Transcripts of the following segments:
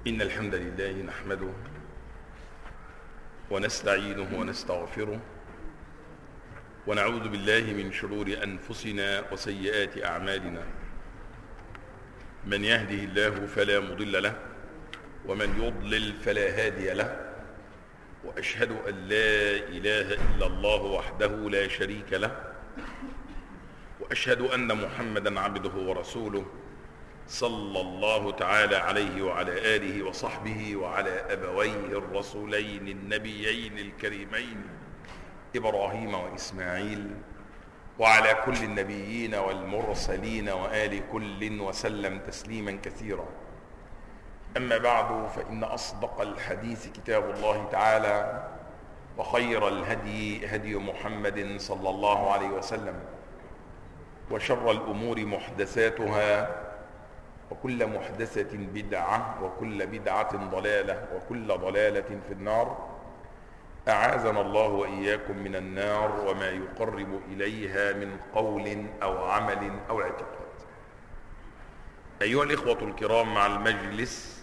إن الحمد لله نحمده ونستعينه ونستغفره ونعوذ بالله من شرور أنفسنا وسيئات أعمالنا. من يهده الله فلا مضل له ومن يضلل فلا هادي له، وأشهد أن لا إله إلا الله وحده لا شريك له، وأشهد أن محمدا عبده ورسوله صلى الله تعالى عليه وعلى آله وصحبه وعلى أبويه الرسولين النبيين الكريمين إبراهيم وإسماعيل وعلى كل النبيين والمرسلين وآل كل وسلم تسليما كثيرا. أما بعد، فإن أصدق الحديث كتاب الله تعالى، وخير الهدي هدي محمد صلى الله عليه وسلم، وشر الأمور محدثاتها، وكل محدثة بدعة، وكل بدعة ضلالة، وكل ضلالة في النار. أعاذنا الله وإياكم من النار وما يقرب إليها من قول أو عمل أو اعتقاد. أيها الإخوة الكرام، مع المجلس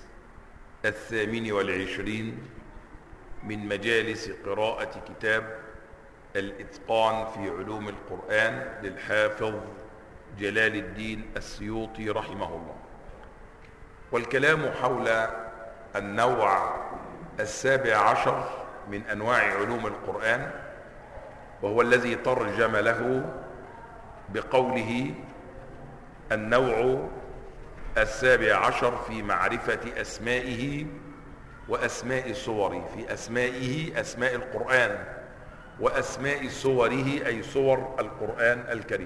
28 من مجالس قراءة كتاب الإتقان في علوم القرآن للحافظ جلال الدين السيوطي رحمه الله، والكلام حول النوع 17 من أنواع علوم القرآن، وهو الذي ترجم له بقوله النوع 17 في معرفة أسمائه وأسماء صوره، في أسمائه أسماء القرآن، وأسماء صوره أي صور القرآن الكريم.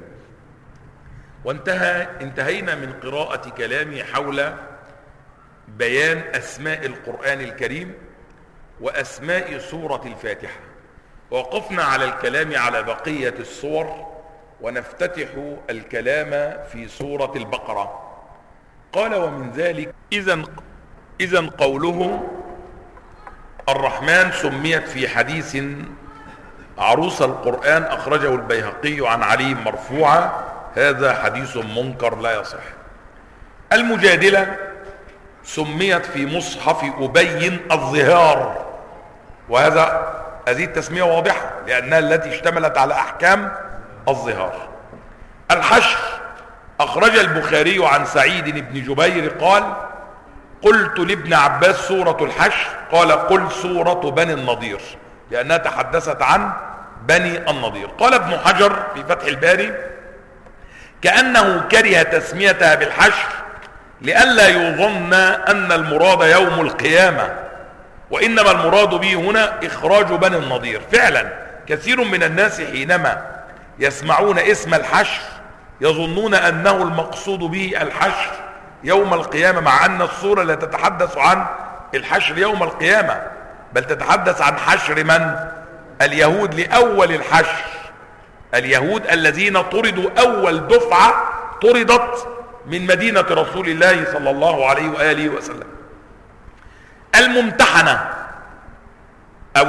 انتهينا من قراءة كلامي حول بيان أسماء القرآن الكريم وأسماء سورة الفاتحة، ووقفنا على الكلام على بقية الصور، ونفتتح الكلام في سورة البقرة. قال: ومن ذلك إذن قوله الرحمن سميت في حديث عروس القرآن أخرجه البيهقي عن علي مرفوعا، هذا حديث منكر لا يصح. المجادلة سميت في مصحف أبي الظهار، هذه التسمية واضحة لأنها التي اشتملت على أحكام الظهار. الحشر أخرج البخاري عن سعيد بن جبير قال: قلت لابن عباس سورة الحشر، قال: قل سورة بني النضير، لأنها تحدثت عن بني النضير. قال ابن حجر في فتح الباري: كأنه كره تسميتها بالحشر لئلا يظن أن المراد يوم القيامة، وإنما المراد به هنا إخراج بني النضير. فعلا كثير من الناس حينما يسمعون اسم الحشر يظنون أنه المقصود به الحشر يوم القيامة، مع أن السورة لا تتحدث عن الحشر يوم القيامة، بل تتحدث عن حشر من؟ اليهود لأول الحشر، اليهود الذين طردوا أول دفعة طردت من مدينة رسول الله صلى الله عليه وآله وسلم. الممتحنة أو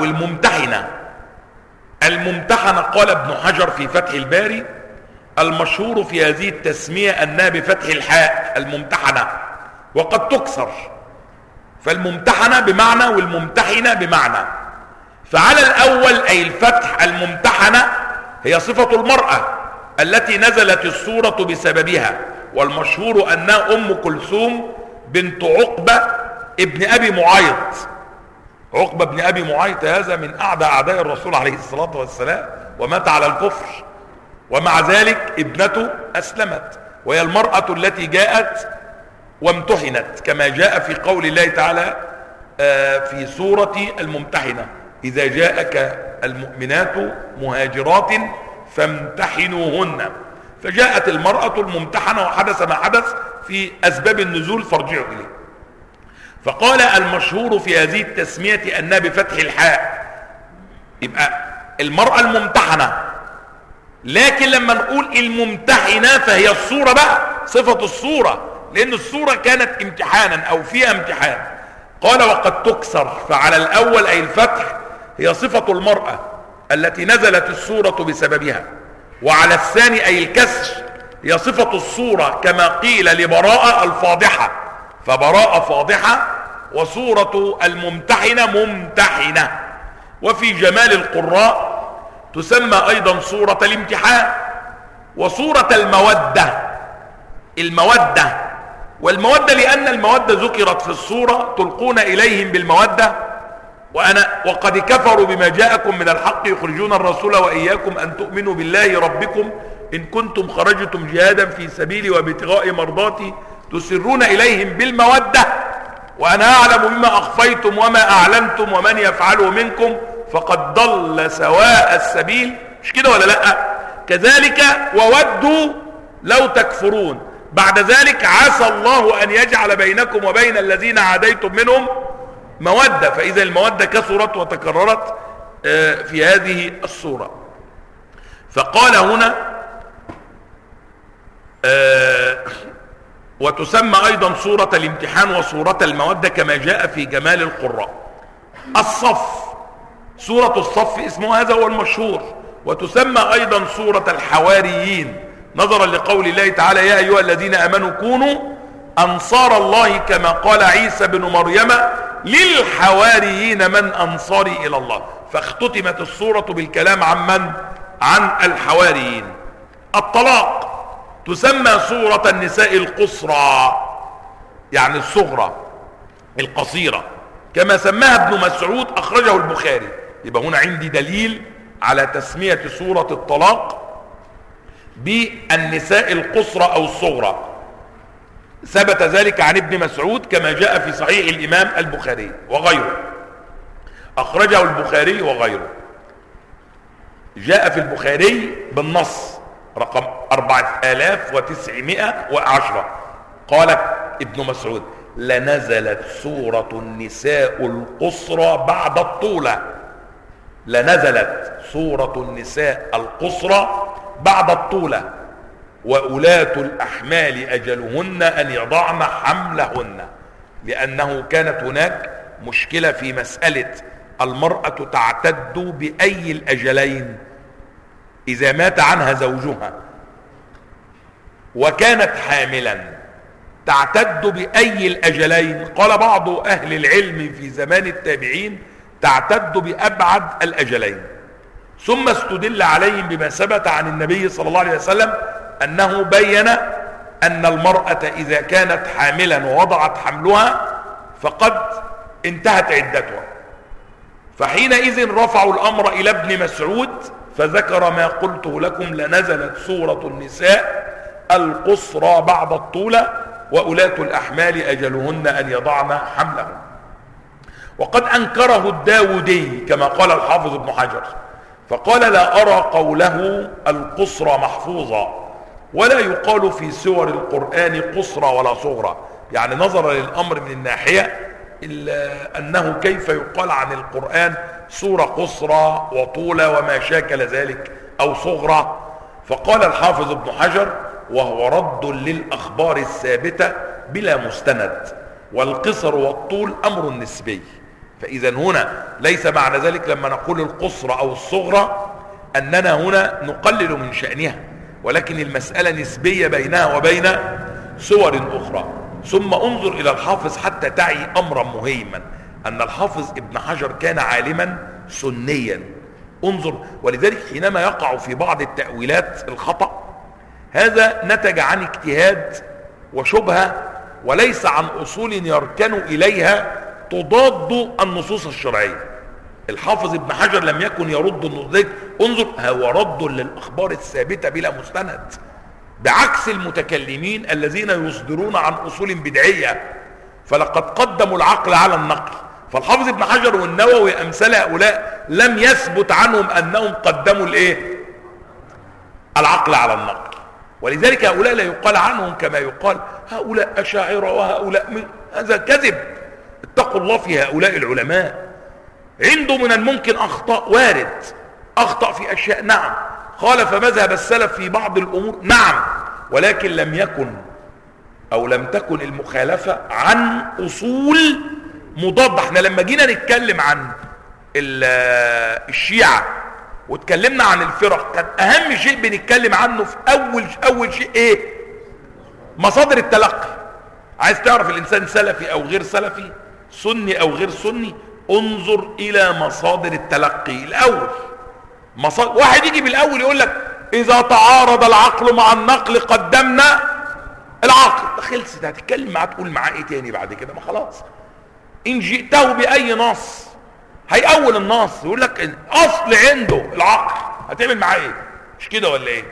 الممتحنة قال ابن حجر في فتح الباري: المشهور في هذه التسمية أنها بفتح الحاء الممتحنة، وقد تكسر، فالممتحنة بمعنى والممتحنة بمعنى. فعلى الأول أي الفتح الممتحنة هي صفة المرأة التي نزلت السورة بسببها، والمشهور أنها أم كلثوم بنت عقبة ابن أبي معيط. عقبة بن أبي معيط هذا من أعداء الرسول عليه الصلاة والسلام، ومات على الكفر، ومع ذلك ابنته أسلمت، وهي المرأة التي جاءت وامتحنت، كما جاء في قول الله تعالى في سورة الممتحنة: إذا جاءك المؤمنات مهاجرات فامتحنوهن. فجاءت المرأة الممتحنة وحدث ما حدث في أسباب النزول فارجعوا إليه. فقال: المشهور في هذه التسمية أنها بفتح الحاء، يبقى المرأة الممتحنة. لكن لما نقول الممتحنة فهي الصورة بقى، صفة الصورة، لأن الصورة كانت امتحانا أو فيها امتحان. قال: وقد تكسر، فعلى الأول أي الفتح هي صفة المرأة التي نزلت السورة بسببها، وعلى الثاني أي الكسر هي صفة الصورة، كما قيل لبراءة الفاضحة، فبراءة فاضحة وسورة الممتحنة ممتحنة. وفي جمال القراء تسمى أيضا سورة الامتحان وسورة المودة. المودة والمودة لأن المودة ذكرت في السورة تلقون إليهم بالمودة وقد كفروا بما جاءكم من الحق يخرجون الرسول وإياكم أن تؤمنوا بالله ربكم إن كنتم خرجتم جهادا في سبيلي وابتغاء مرضاتي تسرون إليهم بالمودة وأنا أعلم بما أخفيتم وما أعلنتم ومن يفعله منكم فقد ضل سواء السبيل. مش كده ولا لا؟ كذلك وودوا لو تكفرون. بعد ذلك عسى الله أن يجعل بينكم وبين الذين عاديتم منهم مودة. فإذا المودة كثرت وتكررت في هذه السورة. فقال هنا وتسمى أيضا سورة الامتحان وسورة المودة كما جاء في جمال القراء. الصف، سورة الصف اسمها هذا هو المشهور. وتسمى أيضا سورة الحواريين نظرا لقول الله تعالى يا أيها الذين آمنوا كونوا أنصار الله كما قال عيسى بن مريم للحواريين من أنصاري إلى الله. فاختتمت السورة بالكلام عن من؟ عن الحواريين. الطلاق تسمى سورة النساء القصرى يعني الصغرى القصيرة كما سماها ابن مسعود أخرجه البخاري. يبقى هنا عندي دليل على تسمية سورة الطلاق بالنساء القصرى أو الصغرى. ثبت ذلك عن ابن مسعود كما جاء في صحيح الإمام البخاري وغيره. أخرجه البخاري وغيره. جاء في البخاري بالنص رقم 4910 قال ابن مسعود لنزلت سورة النساء القصرى بعد الطولة. لنزلت سورة النساء القصرى بعد الطولة وأولاة الأحمال أجلهن أن يضعن حملهن. لأنه كانت هناك مشكلة في مسألة المرأة تعتد بأي الأجلين إذا مات عنها زوجها وكانت حاملا تعتد بأي الأجلين. قال بعض أهل العلم في زمان التابعين تعتد بأبعد الأجلين. ثم استدل عليهم بما ثبت عن النبي صلى الله عليه وسلم أنه بين أن المرأة إذا كانت حاملا ووضعت حملها فقد انتهت عدتها. فحينئذ رفعوا الأمر إلى ابن مسعود فذكر ما قلته لكم لنزلت سورة النساء القصرى بعد الطولة وأولاة الأحمال أجلهن أن يضعن حملهن. وقد أنكره الداودي كما قال الحافظ ابن حجر فقال لا أرى قوله القصرى محفوظا ولا يقال في سور القرآن قصرى ولا صغرى. يعني نظر للأمر من الناحية إلا أنه كيف يقال عن القرآن سورة قصرى وطولة وما شاكل ذلك أو صغرى. فقال الحافظ ابن حجر وهو رد للأخبار الثابتة بلا مستند والقصر والطول أمر نسبي. فإذا هنا ليس معنى ذلك لما نقول القصر أو الصغرى أننا هنا نقلل من شأنها ولكن المسألة نسبية بينها وبين سور أخرى. ثم انظر إلى الحافظ حتى تعي أمرا مهما أن الحافظ ابن حجر كان عالما سنيا. انظر ولذلك حينما يقع في بعض التأويلات الخطأ هذا نتج عن اجتهاد وشبهة وليس عن أصول يركن إليها تضاد النصوص الشرعية. الحافظ ابن حجر لم يكن يرد النصوص. انظر هو رد للأخبار الثابتة بلا مستند بعكس المتكلمين الذين يصدرون عن أصول بدعية فلقد قدموا العقل على النقل. فالحافظ ابن حجر والنووي أمثال هؤلاء لم يثبت عنهم أنهم قدموا الايه العقل على النقل. ولذلك هؤلاء لا يقال عنهم كما يقال هؤلاء أشاعرة وهؤلاء هذا كذب. اتقوا الله في هؤلاء العلماء. عنده من الممكن أخطاء وارد أخطأ في أشياء نعم خالف مذهب السلف في بعض الأمور نعم ولكن لم يكن أو لم تكن المخالفة عن أصول مضادة. احنا لما جينا نتكلم عن الشيعة واتكلمنا عن الفرق كان أهم شيء بنتكلم عنه في أول شيء إيه؟ مصادر التلقي. عايز تعرف الإنسان سلفي أو غير سلفي سني او غير سني، انظر الى مصادر التلقي الاول. واحد يجي بالاول يقول لك اذا تعارض العقل مع النقل قدمنا العقل، ده خلصت، هتتكلم معاه تقول معاه ايه تاني بعد كده؟ ما خلاص. ان جئته باي نص هيأول النص يقول لك اصل عنده العقل، هتعمل معاه ايه؟ مش كده ولا ايه؟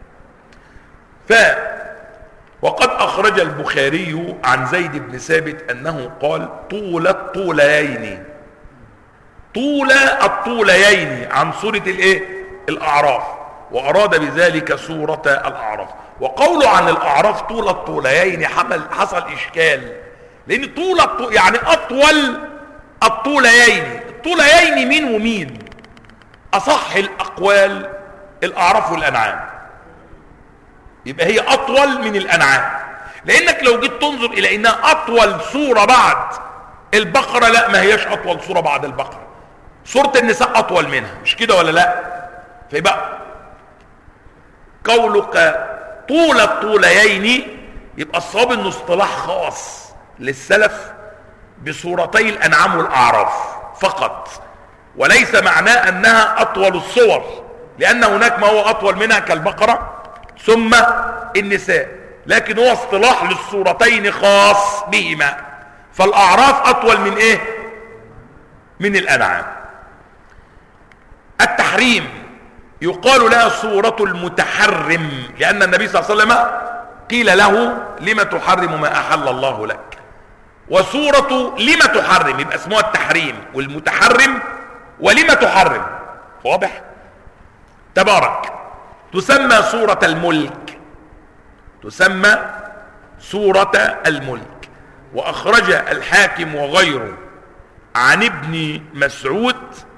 وقد اخرج البخاري عن زيد بن ثابت انه قال طول الطوليين، طول الطوليين عن سورة الايه؟ الاعراف، واراد بذلك سورة الاعراف. وقوله عن الاعراف طول الطوليين حصل اشكال، لان يعني اطول الطوليين، الطوليين مين ومين؟ اصح الاقوال الاعراف والانعام، يبقى هي اطول من الانعام، لانك لو جيت تنظر الى انها اطول سورة بعد البقرة، لا ما هياش اطول سورة بعد البقرة، سورة النساء اطول منها، مش كده ولا لا؟ فيبقى قولك طول الطوليين يبقى الصواب انه اصطلاح خاص للسلف بسورتي الانعام والاعراف فقط، وليس معناه انها اطول الصور، لان هناك ما هو اطول منها كالبقرة ثم النساء، لكن هو اصطلاح للسورتين خاص بهما. فالاعراف اطول من ايه؟ من الانعام. التحريم يقال لها سورة المتحرم، لان النبي صلى الله عليه وسلم قيل له لما تحرم ما احل الله لك، وسورة لما تحرم يبقى اسمها التحريم والمتحرم ولما تحرم، واضح؟ تبارك تسمى سورة الملك، تسمى سورة الملك. واخرج الحاكم وغيره عن ابن مسعود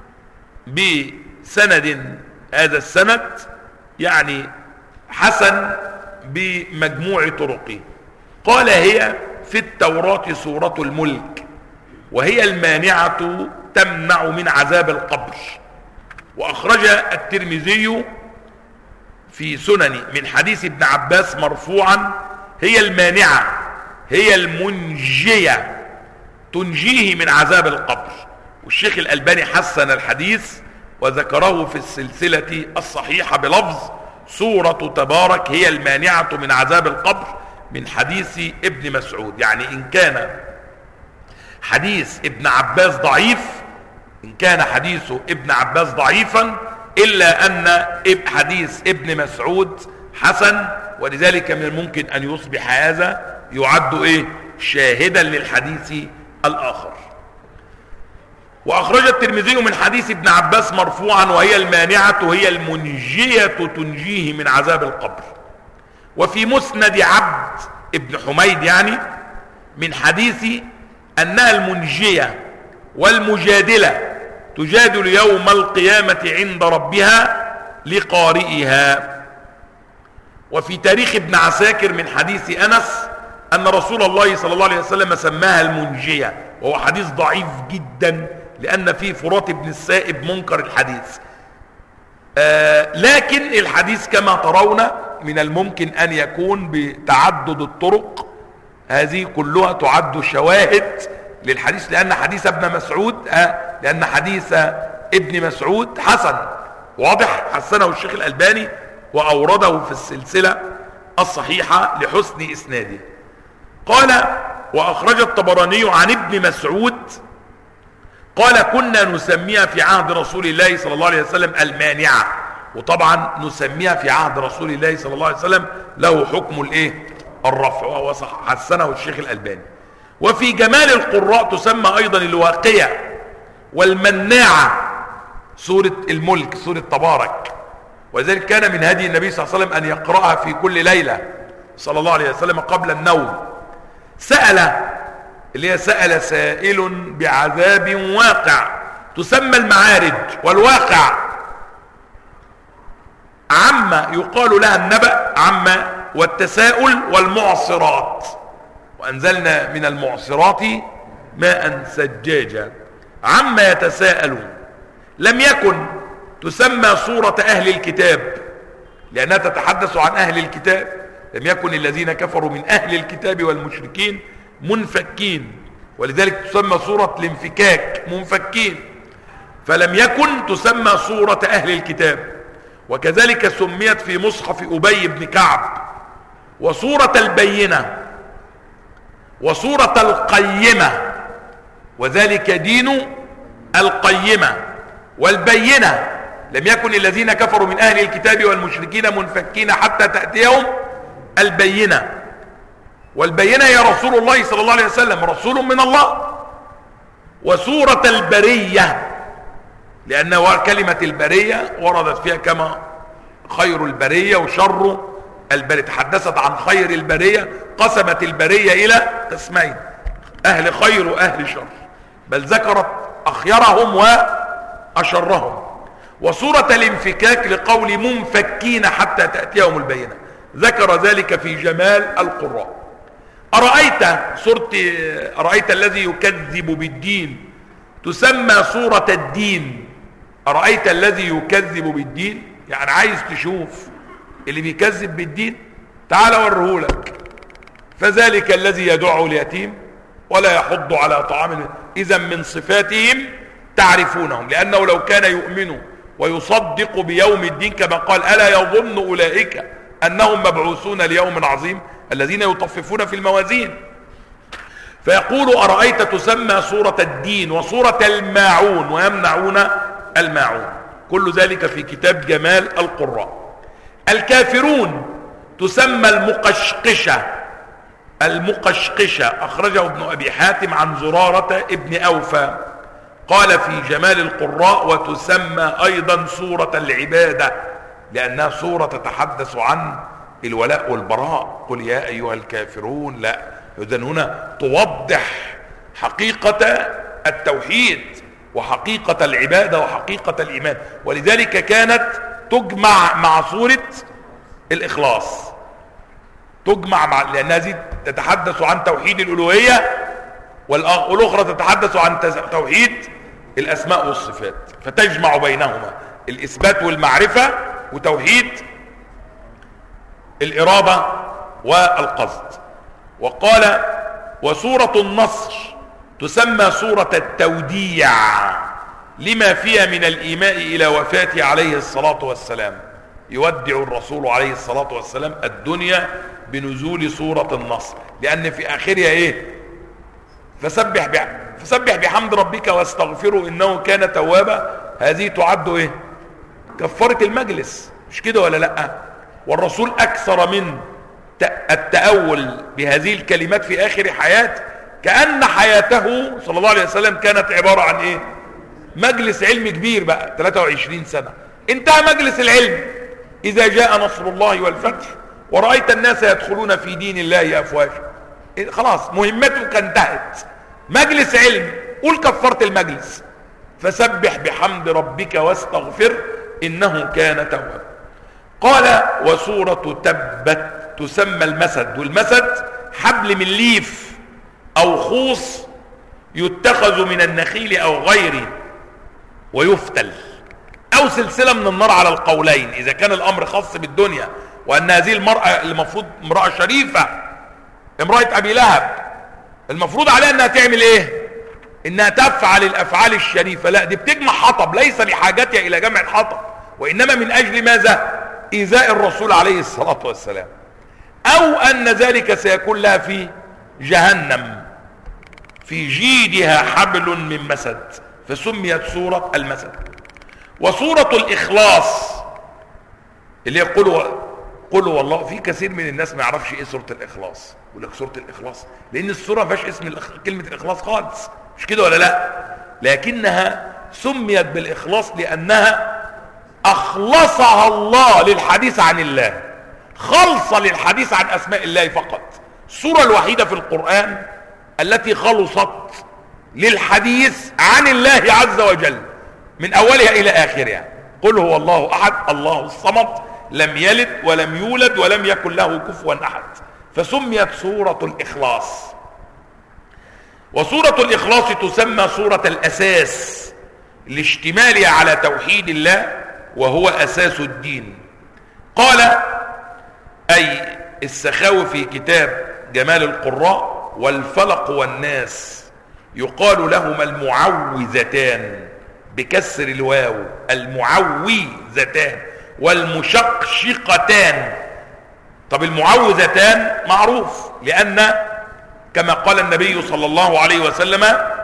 بسند، هذا السند يعني حسن بمجموع طرقه، قال هي في التوراة سورة الملك، وهي المانعة تمنع من عذاب القبر. واخرج الترمذي في سنن من حديث ابن عباس مرفوعا هي المانعة، هي المنجية، تنجيه من عذاب القبر. والشيخ الألباني حسن الحديث وذكره في السلسلة الصحيحة بلفظ سورة تبارك هي المانعة من عذاب القبر من حديث ابن مسعود. يعني إن كان حديث ابن عباس ضعيف، إن كان حديث ابن عباس ضعيفا، إلا أن حديث ابن مسعود حسن، ولذلك من الممكن أن يصبح هذا يعد شاهدا للحديث الآخر. وأخرج الترمذي من حديث ابن عباس مرفوعا وهي المانعة هي المنجية تنجيه من عذاب القبر. وفي مسند عبد ابن حميد يعني من حديث أنها المنجية والمجادلة تجادل يوم القيامة عند ربها لقارئها. وفي تاريخ ابن عساكر من حديث أنس أن رسول الله صلى الله عليه وسلم سماها المنجية، وهو حديث ضعيف جدا لأن فيه فرات بن السائب منكر الحديث. لكن الحديث كما ترون من الممكن أن يكون بتعدد الطرق، هذه كلها تعد شواهد للحديث، لأن حديث ابن مسعود لأن حديث ابن مسعود حسن، واضح؟ حسنه الشيخ الألباني وأورده في السلسلة الصحيحة لحسن إسناده. قال وأخرج الطبراني عن ابن مسعود قال كنا نسميها في عهد رسول الله صلى الله عليه وسلم المانعة، وطبعا نسميها في عهد رسول الله صلى الله عليه وسلم له حكم الرفع، وهو صح حسنه الشيخ الألباني. وفي جمال القراء تسمى أيضا الواقية والمناعة سورة الملك، سورة تبارك، ولذلك كان من هدي النبي صلى الله عليه وسلم أن يقرأها في كل ليلة صلى الله عليه وسلم قبل النوم. سأل اللي هي سأل سائل بعذاب واقع تسمى المعارج والواقع، عما يقال لها النبأ، عما والتساؤل والمعصرات، وأنزلنا من المعصرات ماء سجاجا، عما يتساءلون. لم يكن تسمى سورة أهل الكتاب لأنها تتحدث عن أهل الكتاب، لم يكن الذين كفروا من أهل الكتاب والمشركين منفكين ولذلك تسمى سورة الانفكاك، منفكين. فلم يكن تسمى سورة أهل الكتاب. وكذلك سميت في مصحف أبي بن كعب وسورة البينة وسورة القيمة، وذلك دين القيمة والبينة. لم يكن الذين كفروا من أهل الكتاب والمشركين منفكين حتى تأتيهم البينة. والبينة يا رسول الله صلى الله عليه وسلم، رسول من الله. وسورة البرية، لأن كلمة البرية وردت فيها كما خير البرية وشر البرية، تحدثت عن خير البرية، قسمت البرية إلى قسمين، أهل خير وأهل شر، بل ذكرت أخيرهم وأشرهم. وسورة الانفكاك لقول منفكين حتى تأتيهم البينة، ذكر ذلك في جمال القراء. أرأيت الذي يكذب بالدين تسمى سورة الدين. أرأيت الذي يكذب بالدين، يعني عايز تشوف اللي بيكذب بالدين، تعال ورهولك. فذلك الذي يدعو اليتيم ولا يحض على طعام، إذا من صفاتهم تعرفونهم، لأنه لو كان يؤمن ويصدق بيوم الدين كما قال ألا يظن أولئك أنهم مبعوثون ليوم عظيم، الذين يطففون في الموازين. فيقول أرأيت تسمى سورة الدين وسورة الماعون ويمنعون الماعون. كل ذلك في كتاب جمال القراء. الكافرون تسمى المقشقشة. المقشقشة أخرجه ابن أبي حاتم عن زرارة ابن أوفى، قال في جمال القراء وتسمى أيضا سورة العبادة، لأنها سورة تتحدث عن الولاء والبراء. قل يا أيها الكافرون، لا، إذن هنا توضح حقيقة التوحيد وحقيقة العبادة وحقيقة الإيمان. ولذلك كانت تجمع مع سورة الإخلاص، تجمع مع، لأنها دي تتحدث عن توحيد الألوهية، والأخرى تتحدث عن توحيد الأسماء والصفات، فتجمع بينهما الإثبات والمعرفة وتوحيد الإرادة والقصد. وقال وسورة النصر تسمى سورة التوديع لما فيها من الإيماء إلى وفاته عليه الصلاة والسلام. يودع الرسول عليه الصلاة والسلام الدنيا بنزول سورة النصر، لأن في آخرها إيه؟ فسبح بحمد ربك واستغفره إنه كان توابا. هذه تعد إيه؟ كفارة المجلس، مش كده ولا لأ؟ والرسول أكثر من التأول بهذه الكلمات في آخر حياته، كأن حياته صلى الله عليه وسلم كانت عبارة عن إيه؟ مجلس علم كبير بقى، 23 سنة انتهى مجلس العلم. إذا جاء نصر الله والفتح ورأيت الناس يدخلون في دين الله أفواجا، خلاص مهمتك انتهت، مجلس علم، قول كفرت المجلس. فسبح بحمد ربك واستغفر إنه كان توابا. قال وسورة تبت تسمى المسد. والمسد حبل من ليف أو خوص يتخذ من النخيل أو غيره ويفتل، أو سلسلة من النار على القولين، إذا كان الأمر خاص بالدنيا وأن هذه المرأة المفروض امرأة شريفة، امرأة أبي لهب، المفروض عليها أنها تعمل إيه؟ إنها تفعل الأفعال الشريفة. لا، دي بتجمع حطب، ليس لحاجتها إلى جمع الحطب، وإنما من أجل ماذا؟ إيذاء الرسول عليه الصلاة والسلام، أو أن ذلك سيكون لها في جهنم في جيدها حبل من مسد، فسميت سورة المسد. وسورة الإخلاص اللي هي قل والله. في كثير من الناس ما يعرفش ايه سورة الإخلاص، يقول لك سورة الإخلاص لأن السورة ما فيهاش اسم كلمة الإخلاص خالص، مش كده ولا لا؟ لكنها سميت بالإخلاص لأنها أخلصها الله للحديث عن الله، خلصة للحديث عن أسماء الله فقط. السورة الوحيدة في القرآن التي خلصت للحديث عن الله عز وجل من أولها إلى آخرها. قل هو الله أحد الله الصمد لم يلد ولم يولد ولم يكن له كفوا أحد، فسميت سورة الإخلاص. وسورة الإخلاص تسمى سورة الأساس لاشتمالها على توحيد الله وهو أساس الدين. قال أي السخاوي في كتاب جمال القراء والفلق والناس يقال لهما المعوذتان بكسر الواو، المعوذتان، والمشقشقتان. طب المعوذتان معروف، لأن كما قال النبي صلى الله عليه وسلم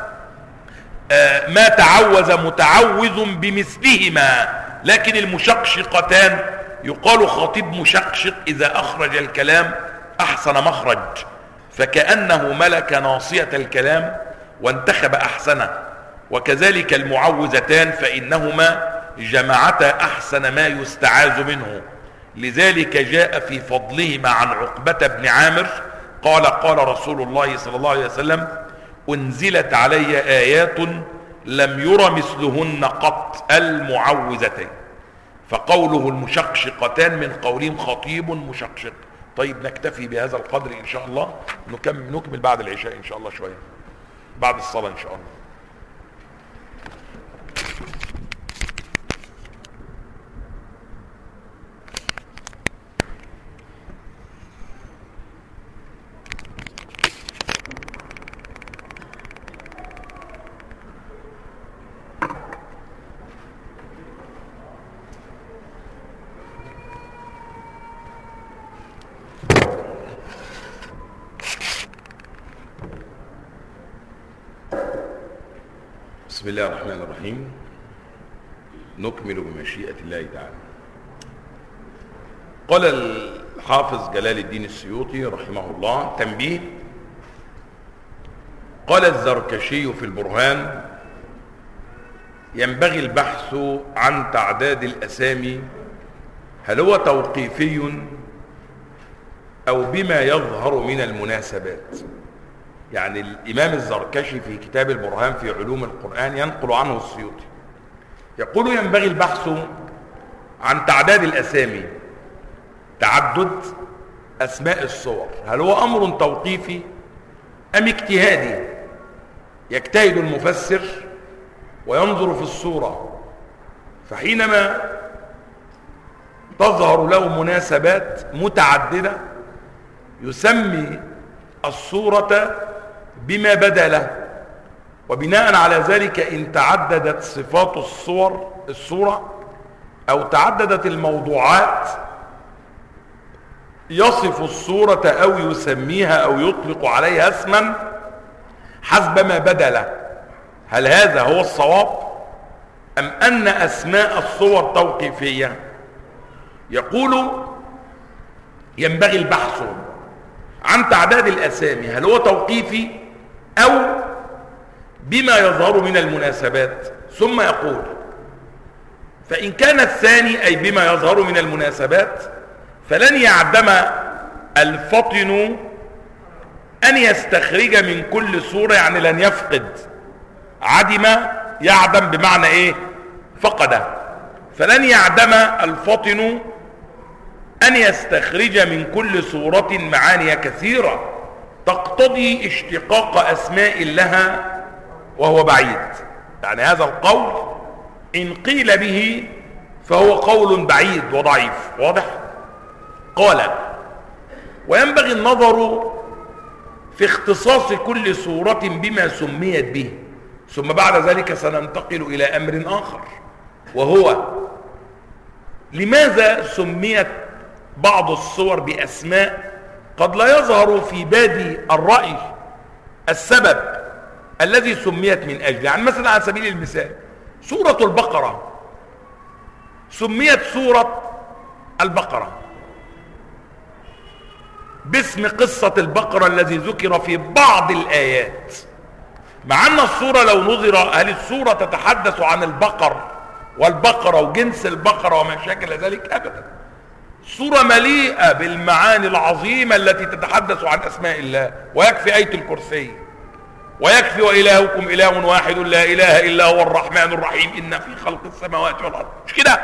ما تعوذ متعوذ بمثلهما. لكن المشقشقتان يقال خطيب مشقشق إذا أخرج الكلام أحسن مخرج، فكأنه ملك ناصية الكلام وانتخب أحسنه. وكذلك المعوذتان فإنهما جمعتا أحسن ما يستعاذ منه، لذلك جاء في فضلهما عن عقبة بن عامر قال قال رسول الله صلى الله عليه وسلم: أنزلت علي آيات لم ير مثلهن قط، المعوذتين. فقوله المشقشقتان من قولهم خطيب مشقشق. طيب نكتفي بهذا القدر إن شاء الله، نكمل بعد العشاء إن شاء الله شوية، بعد الصلاة إن شاء الله. بسم الله الرحمن الرحيم. نكمل بمشيئة الله تعالى. قال الحافظ جلال الدين السيوطي رحمه الله: تنبيه. قال الزركشي في البرهان: ينبغي البحث عن تعداد الأسامي، هل هو توقيفي أو بما يظهر من المناسبات. يعني الإمام الزركشي في كتاب البرهان في علوم القرآن ينقل عنه السيوطي يقول: ينبغي البحث عن تعداد الأسامي، تعدد أسماء الصور، هل هو أمر توقيفي أم اجتهادي؟ يجتهد المفسر وينظر في الصورة، فحينما تظهر له مناسبات متعددة يسمي الصورة بما بدا له، وبناء على ذلك إن تعددت صفات الصورة أو تعددت الموضوعات يصف الصورة أو يسميها أو يطلق عليها اسما حسب ما بدا له. هل هذا هو الصواب أم أن أسماء الصور توقيفية؟ يقول: ينبغي البحث عن تعداد الأسامي، هل هو توقيفي أو بما يظهر من المناسبات. ثم يقول: فإن كان الثاني أي بما يظهر من المناسبات فلن يعدم الفطن أن يستخرج من كل صورة، يعني لن يفقد. عدم يعدم بمعنى إيه؟ فقد. فلن يعدم الفطن أن يستخرج من كل صورة معاني كثيرة تقتضي اشتقاق أسماء لها وهو بعيد. يعني هذا القول إن قيل به فهو قول بعيد وضعيف. واضح؟ قال: وينبغي النظر في اختصاص كل صورة بما سميت به. ثم بعد ذلك سننتقل إلى أمر آخر، وهو لماذا سميت بعض الصور بأسماء قد لا يظهر في بادي الرأي السبب الذي سميت من أجله. يعني مثلا على سبيل المثال سورة البقرة سميت سورة البقرة باسم قصة البقرة الذي ذكر في بعض الآيات، مع أن السورة لو نظر هل السورة تتحدث عن البقر والبقرة وجنس البقرة وما شاكل ذلك؟ أبدا. سورة مليئة بالمعاني العظيمة التي تتحدث عن أسماء الله، ويكفي آية الكرسي، ويكفي وإلهكم إله واحد لا إله إلا هو الرحمن الرحيم إن في خلق السماوات والأرض، مش كده؟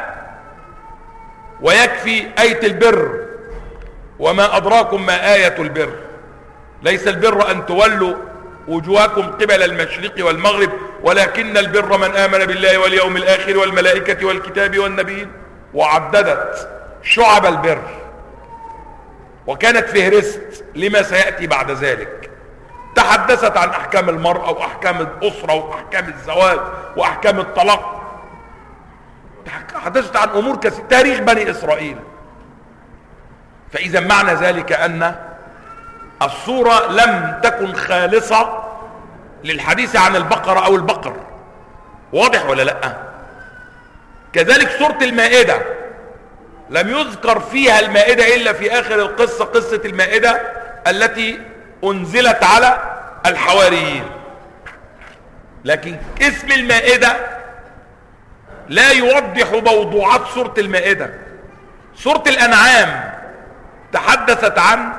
ويكفي آية البر، وما أدراكم ما آية البر، ليس البر أن تولوا وجوهكم قبل المشرق والمغرب ولكن البر من آمن بالله واليوم الآخر والملائكة والكتاب والنبيين. وعددت شعب البر وكانت فهرست لما سيأتي بعد ذلك. تحدثت عن احكام المرأة واحكام الاسرة واحكام الزواج واحكام الطلاق، تحدثت عن امور كثيرة، تاريخ بني اسرائيل. فاذا معنى ذلك ان السورة لم تكن خالصة للحديث عن البقرة او البقر. واضح ولا لا؟ كذلك سورة المائدة لم يذكر فيها المائدة الا في اخر القصة، قصة المائدة التي انزلت على الحواريين. لكن اسم المائدة لا يوضح موضوعات سورة المائدة. سورة الانعام تحدثت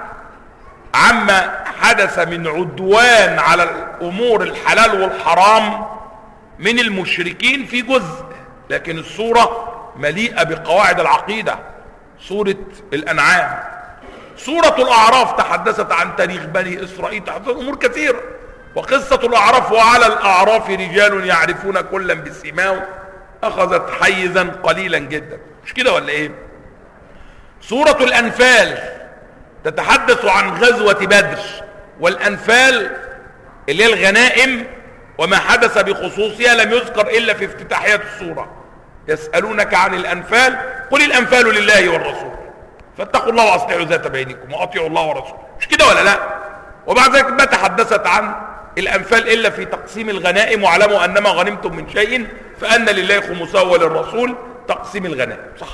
عما حدث من عدوان على الامور الحلال والحرام من المشركين في جزء، لكن السورة مليئة بقواعد العقيدة. سورة الانعام. سورة الاعراف تحدثت عن تاريخ بني اسرائيل، تحدثت عن امور كثيرة. وقصة الاعراف وعلى الاعراف رجال يعرفون كلا بسيماهم اخذت حيزا قليلا جدا، مش كده ولا ايه؟ سورة الانفال تتحدث عن غزوة بدر والانفال اللي هي الغنائم وما حدث بخصوصها، لم يذكر الا في افتتاحية السورة. يسألونك عن الانفال قل الانفال لله والرسول فاتقوا الله واصلحوا ذات بينكم واطيعوا الله ورسوله، مش كده ولا لا؟ وبعد ذلك ما تحدثت عن الانفال الا في تقسيم الغنائم، واعلموا انما غنمتم من شيء فان لله خمسه وللرسول تقسيم الغنائم، صح.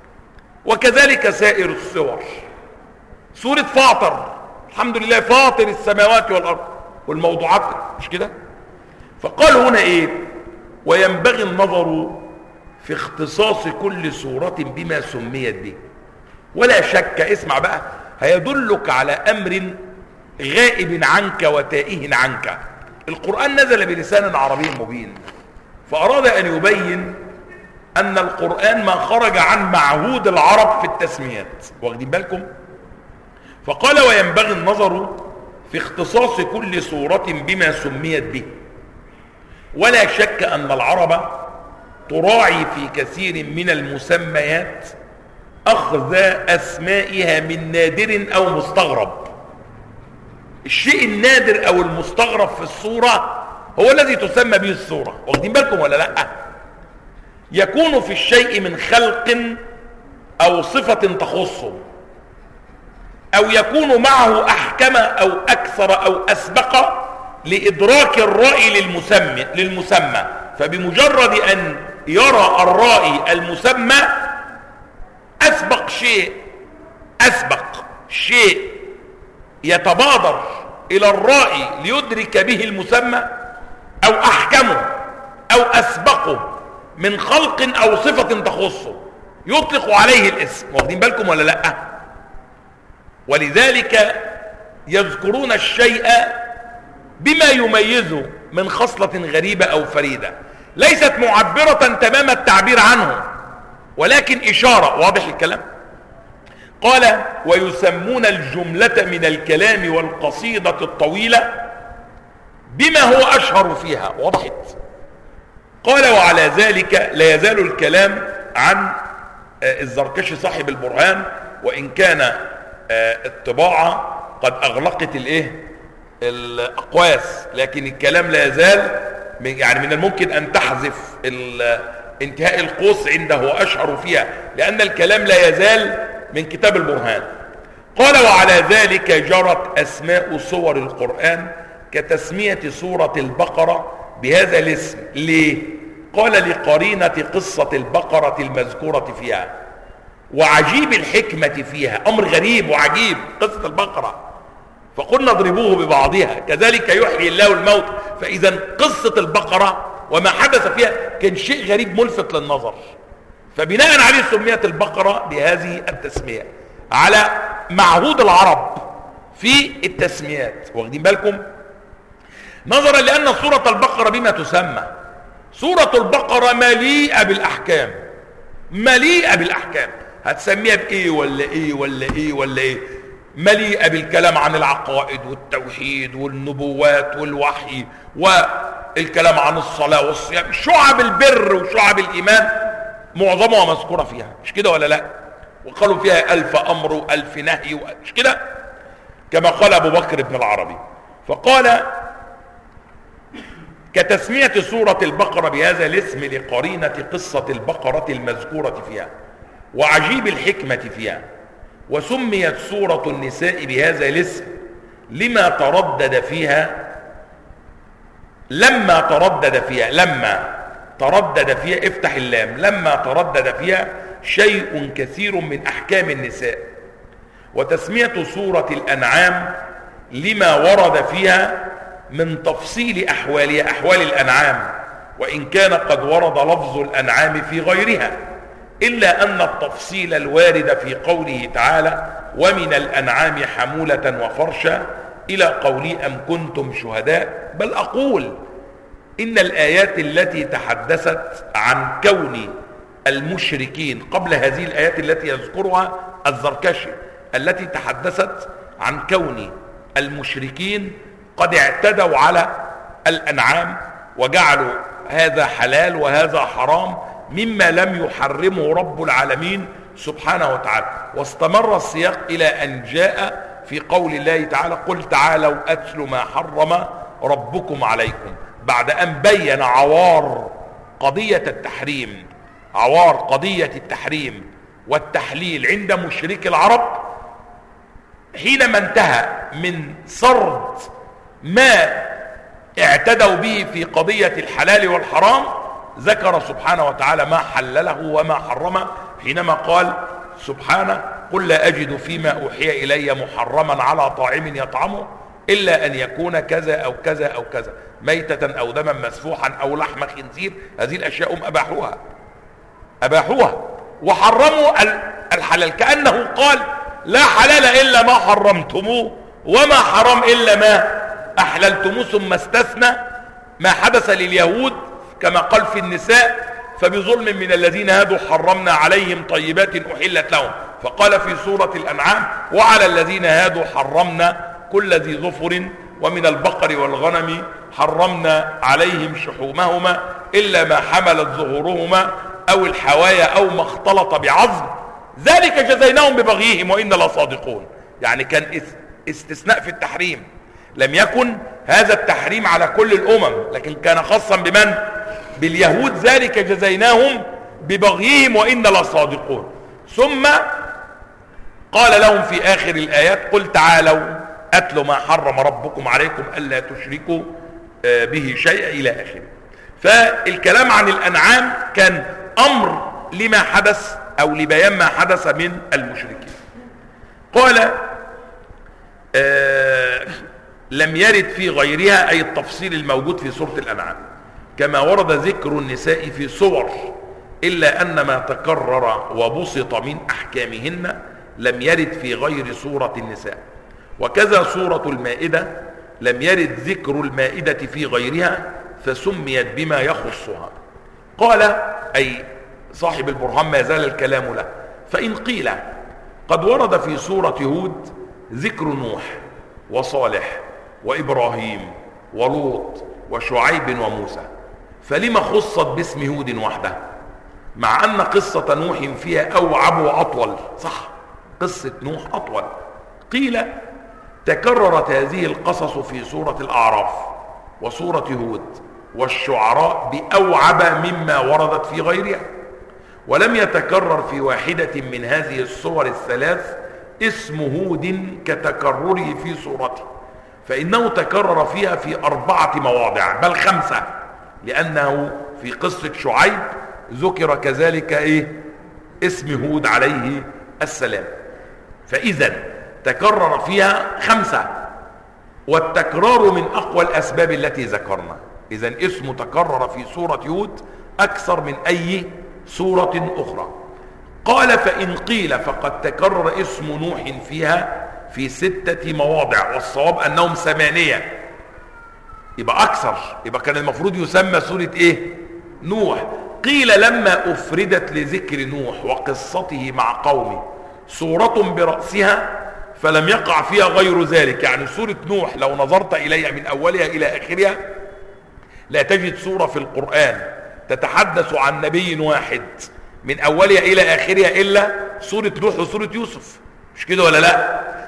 وكذلك سائر السور. سورة فاطر، الحمد لله فاطر السماوات والارض والموضوعات، مش كده؟ فقال هنا ايه؟ وينبغي النظر في اختصاص كل سورة بما سميت به، ولا شك، اسمع بقى، هيدلك على امر غائب عنك وتائه عنك. القرآن نزل بلسان عربي مبين، فأراد أن يبين أن القرآن ما خرج عن معهود العرب في التسميات، واخدين بالكم؟ فقال وينبغي النظر في اختصاص كل سورة بما سميت به، ولا شك أن العرب تراعي في كثير من المسميات أخذ أسمائها من نادر أو مستغرب. الشيء النادر أو المستغرب في السورة هو الذي تسمى به السورة، واخدين بالكم ولا لأ؟ يكون في الشيء من خلق أو صفة تخصه، أو يكون معه أحكم أو أكثر أو أسبق لإدراك الرأي للمسمى، فبمجرد أن يرى الرأي المسمى أسبق شيء يتبادر إلى الرأي ليدرك به المسمى، أو أحكمه أو أسبقه من خلق أو صفة تخصه يطلق عليه الاسم، واخدين بالكم ولا لأ؟ ولذلك يذكرون الشيء بما يميزه من خصلة غريبة أو فريدة، ليست معبرة تمام التعبير عنه ولكن إشارة. واضح الكلام؟ قال ويسمون الجملة من الكلام والقصيدة الطويلة بما هو أشهر فيها. وضحت؟ قال وعلى ذلك لا يزال الكلام عن الزركشي صاحب البرهان، وإن كان الطباعة قد أغلقت الأقواس، لكن الكلام لا يزال يعني من الممكن أن تحذف انتهاء القوس عنده أشهر فيها، لأن الكلام لا يزال من كتاب البرهان. قال وعلى ذلك جرت أسماء سور القرآن كتسمية سورة البقرة بهذا الاسم. ليه؟ قال لقرينة قصة البقرة المذكورة فيها وعجيب الحكمة فيها. أمر غريب وعجيب قصة البقرة، فقلنا اضربوه ببعضها كذلك يحيي الله الموت. فإذا قصة البقرة وما حدث فيها كان شيء غريب ملفت للنظر، فبناء عليه سميت البقرة بهذه التسمية على معهود العرب في التسميات، واخدين بالكم؟ نظرا لأن سورة البقرة بما تسمى سورة البقرة مليئة بالأحكام، مليئة بالأحكام. هتسميها بإيه ولا إيه ولا إيه ولا إيه؟ مليئة بالكلام عن العقائد والتوحيد والنبوات والوحي والكلام عن الصلاة والصيام، شعب البر وشعب الإيمان معظمها مذكورة فيها، مش كده ولا لا؟ وقالوا فيها 1000 أمر و1000 نهي، مش كده؟ كما قال أبو بكر بن العربي. فقال كتسمية سورة البقرة بهذا الاسم لقرينة قصة البقرة المذكورة فيها وعجيب الحكمة فيها. وسميت سورة النساء بهذا الاسم لما تردد فيها لما تردد فيها افتح اللام، لما تردد فيها شيء كثير من أحكام النساء. وتسمية سورة الأنعام لما ورد فيها من تفصيل أحوالها، أحوال الأنعام، وإن كان قد ورد لفظ الأنعام في غيرها، إلا أن التفصيل الوارد في قوله تعالى ومن الأنعام حمولة وفرشا إلى قوله أم كنتم شهداء. بل أقول إن الآيات التي تحدثت عن كون المشركين قبل هذه الآيات التي يذكرها الزركشي، التي تحدثت عن كون المشركين قد اعتدوا على الأنعام وجعلوا هذا حلال وهذا حرام مما لم يحرمه رب العالمين سبحانه وتعالى. واستمر السياق إلى أن جاء في قول الله تعالى قل تعالوا أتل ما حرم ربكم عليكم، بعد أن بين عوار قضية التحريم والتحليل عند مشرك العرب. حينما انتهى من سرد ما اعتدوا به في قضية الحلال والحرام ذكر سبحانه وتعالى ما حلله وما حرمه، حينما قال سبحانه قل لا أجد فيما أوحي إلي محرما على طاعم يطعمه إلا أن يكون كذا أو كذا أو كذا ميتة أو دما مسفوحا أو لحم خنزير. هذه الأشياء أباحوها وحرموا الحلال، كأنه قال لا حلال إلا ما حرمتموه وما حرام إلا ما أحللتموه، ثم استثنى ما حدث لليهود كما قال في النساء فبظلم من الذين هادوا حرمنا عليهم طيبات أحلت لهم، فقال في سورة الأنعام وعلى الذين هادوا حرمنا كل ذي ظفر ومن البقر والغنم حرمنا عليهم شحومهما إلا ما حملت ظهورهما أو الحوايا أو ما اختلط بعظم ذلك جزيناهم ببغيهم وإنا لصادقون. يعني كان استثناء في التحريم، لم يكن هذا التحريم على كل الأمم، لكن كان خاصا بمن؟ باليهود، ذلك جزيناهم ببغيهم وإنا لصادقون. ثم قال لهم في آخر الآيات قل تعالوا أتلوا ما حرم ربكم عليكم ألا تشركوا به شيئا إلى آخره. فالكلام عن الأنعام كان أمر لما حدث أو لبيان ما حدث من المشركين. قال لم يرد في غيرها أي التفصيل الموجود في سورة الأنعام كما ورد ذكر النساء في صور، إلا أن ما تكرر وبسط من أحكامهن لم يرد في غير سورة النساء. وكذا سورة المائدة لم يرد ذكر المائدة في غيرها فسميت بما يخصها. قال أي صاحب البرهان ما زال الكلام له فإن قيل قد ورد في سورة هود ذكر نوح وصالح وإبراهيم ولوط وشعيب وموسى، فلما خصت باسم هود وحده مع أن قصة نوح فيها أوعب وأطول؟ صح، قصة نوح أطول. قيل تكررت هذه القصص في سورة الأعراف وسورة هود والشعراء بأوعب مما وردت في غيرها، ولم يتكرر في واحدة من هذه الصور الثلاث اسم هود كتكرره في سورته، فإنه تكرر فيها في 4 مواضع بل 5، لأنه في قصة شعيب ذكر كذلك اسم هود عليه السلام، فإذا تكرر فيها 5، والتكرار من أقوى الأسباب التي ذكرنا. إذا اسم تكرر في سورة هود أكثر من أي سورة أخرى. قال فإن قيل فقد تكرر اسم نوح فيها في 6 مواضع، والصواب أنهم 8، يبقى أكثر، يبقى كان المفروض يسمى سورة نوح. قيل لما أفردت لذكر نوح وقصته مع قومه سورة برأسها فلم يقع فيها غير ذلك. يعني سورة نوح لو نظرت إليها من أولها إلى آخرها لا تجد سورة في القرآن تتحدث عن نبي واحد من أولها إلى آخرها إلا سورة نوح وسورة يوسف، مش كده ولا لا؟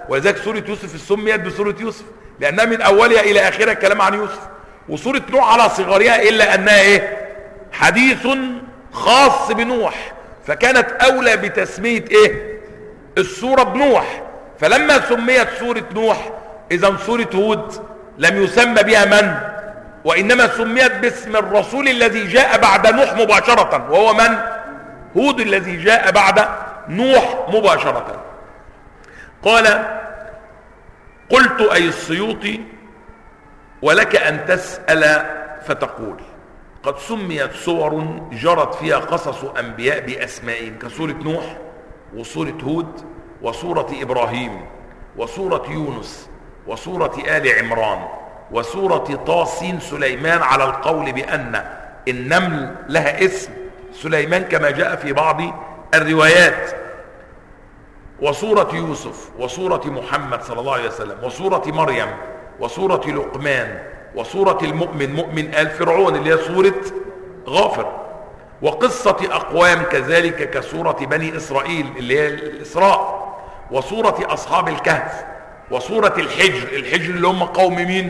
ولذلك سورة يوسف سميت بسورة يوسف لأنها من أولها إلى آخرها الكلام عن يوسف. وسورة نوح على صغرها إلا أنها إيه؟ حديث خاص بنوح، فكانت أولى بتسمية إيه؟ السورة بنوح. فلما سميت سورة نوح إذن سورة هود لم يسمى بها من؟ وإنما سميت باسم الرسول الذي جاء بعد نوح مباشرة، وهو من؟ هود الذي جاء بعد نوح مباشرة. قال: قلت أي السيوطي: ولك أن تسأل فتقول. قد سميت سور جرت فيها قصص أنبياء بأسمائهم كسورة نوح وسورة هود وسورة إبراهيم وسورة يونس وسورة آل عمران وسورة طاسين سليمان، على القول بأن النمل لها اسم سليمان كما جاء في بعض الروايات، وسورة يوسف وسورة محمد صلى الله عليه وسلم وسورة مريم وسورة لقمان وسورة المؤمن، مؤمن آل فرعون اللي هي سورة غافر، وقصة أقوام كذلك كسورة بني إسرائيل اللي هي الإسراء، وسورة أصحاب الكهف، وسورة الحجر اللي هم قوم مين؟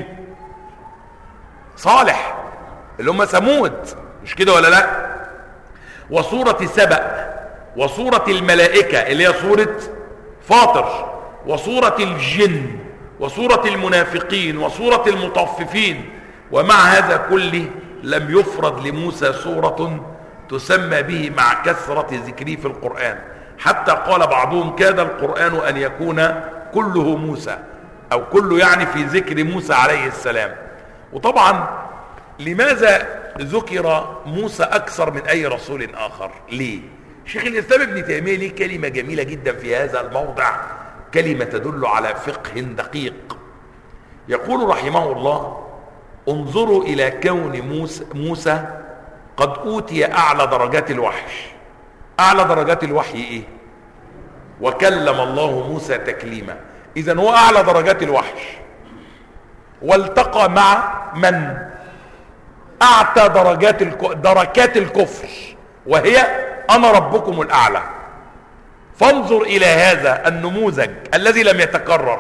صالح اللي هم ثمود، مش كده ولا لا؟ وسورة سبأ، وسورة الملائكة اللي هي سورة فاطر، وسورة الجن، وسورة المنافقين، وسورة المطففين. ومع هذا كله لم يفرض لموسى سورة تسمى به مع كثرة ذكره في القرآن، حتى قال بعضهم: كاد القرآن أن يكون كله موسى، أو كله يعني في ذكر موسى عليه السلام. وطبعا لماذا ذكر موسى أكثر من أي رسول آخر؟ ليه؟ شيخ الإسلام ابن تيمية ليه كلمة جميلة جدا في هذا الموضع، كلمة تدل على فقه دقيق. يقول رحمه الله: انظروا إلى كون موسى قد أوتي أعلى درجات الوحي. أعلى درجات الوحي إيه؟ وكلم الله موسى تكليما. إذن هو أعلى درجات الوحي، والتقى مع من؟ أعتى دركات الكفر، وهي أنا ربكم الأعلى. فانظر إلى هذا النموذج الذي لم يتكرر،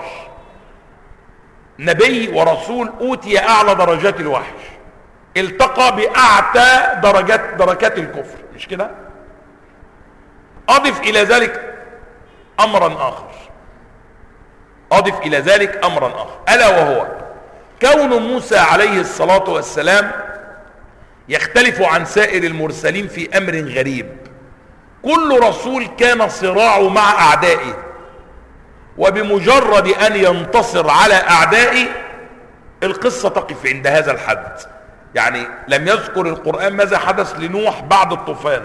نبي ورسول أوتي أعلى درجات الوحي، التقى بأعتى دركات الكفر، مش كده؟ أضف إلى ذلك أمرا آخر، ألا وهو كون موسى عليه الصلاة والسلام يختلف عن سائر المرسلين في أمر غريب. كل رسول كان صراعه مع أعدائه، وبمجرد أن ينتصر على أعدائه القصة تقف عند هذا الحد. يعني لم يذكر القرآن ماذا حدث لنوح بعد الطوفان،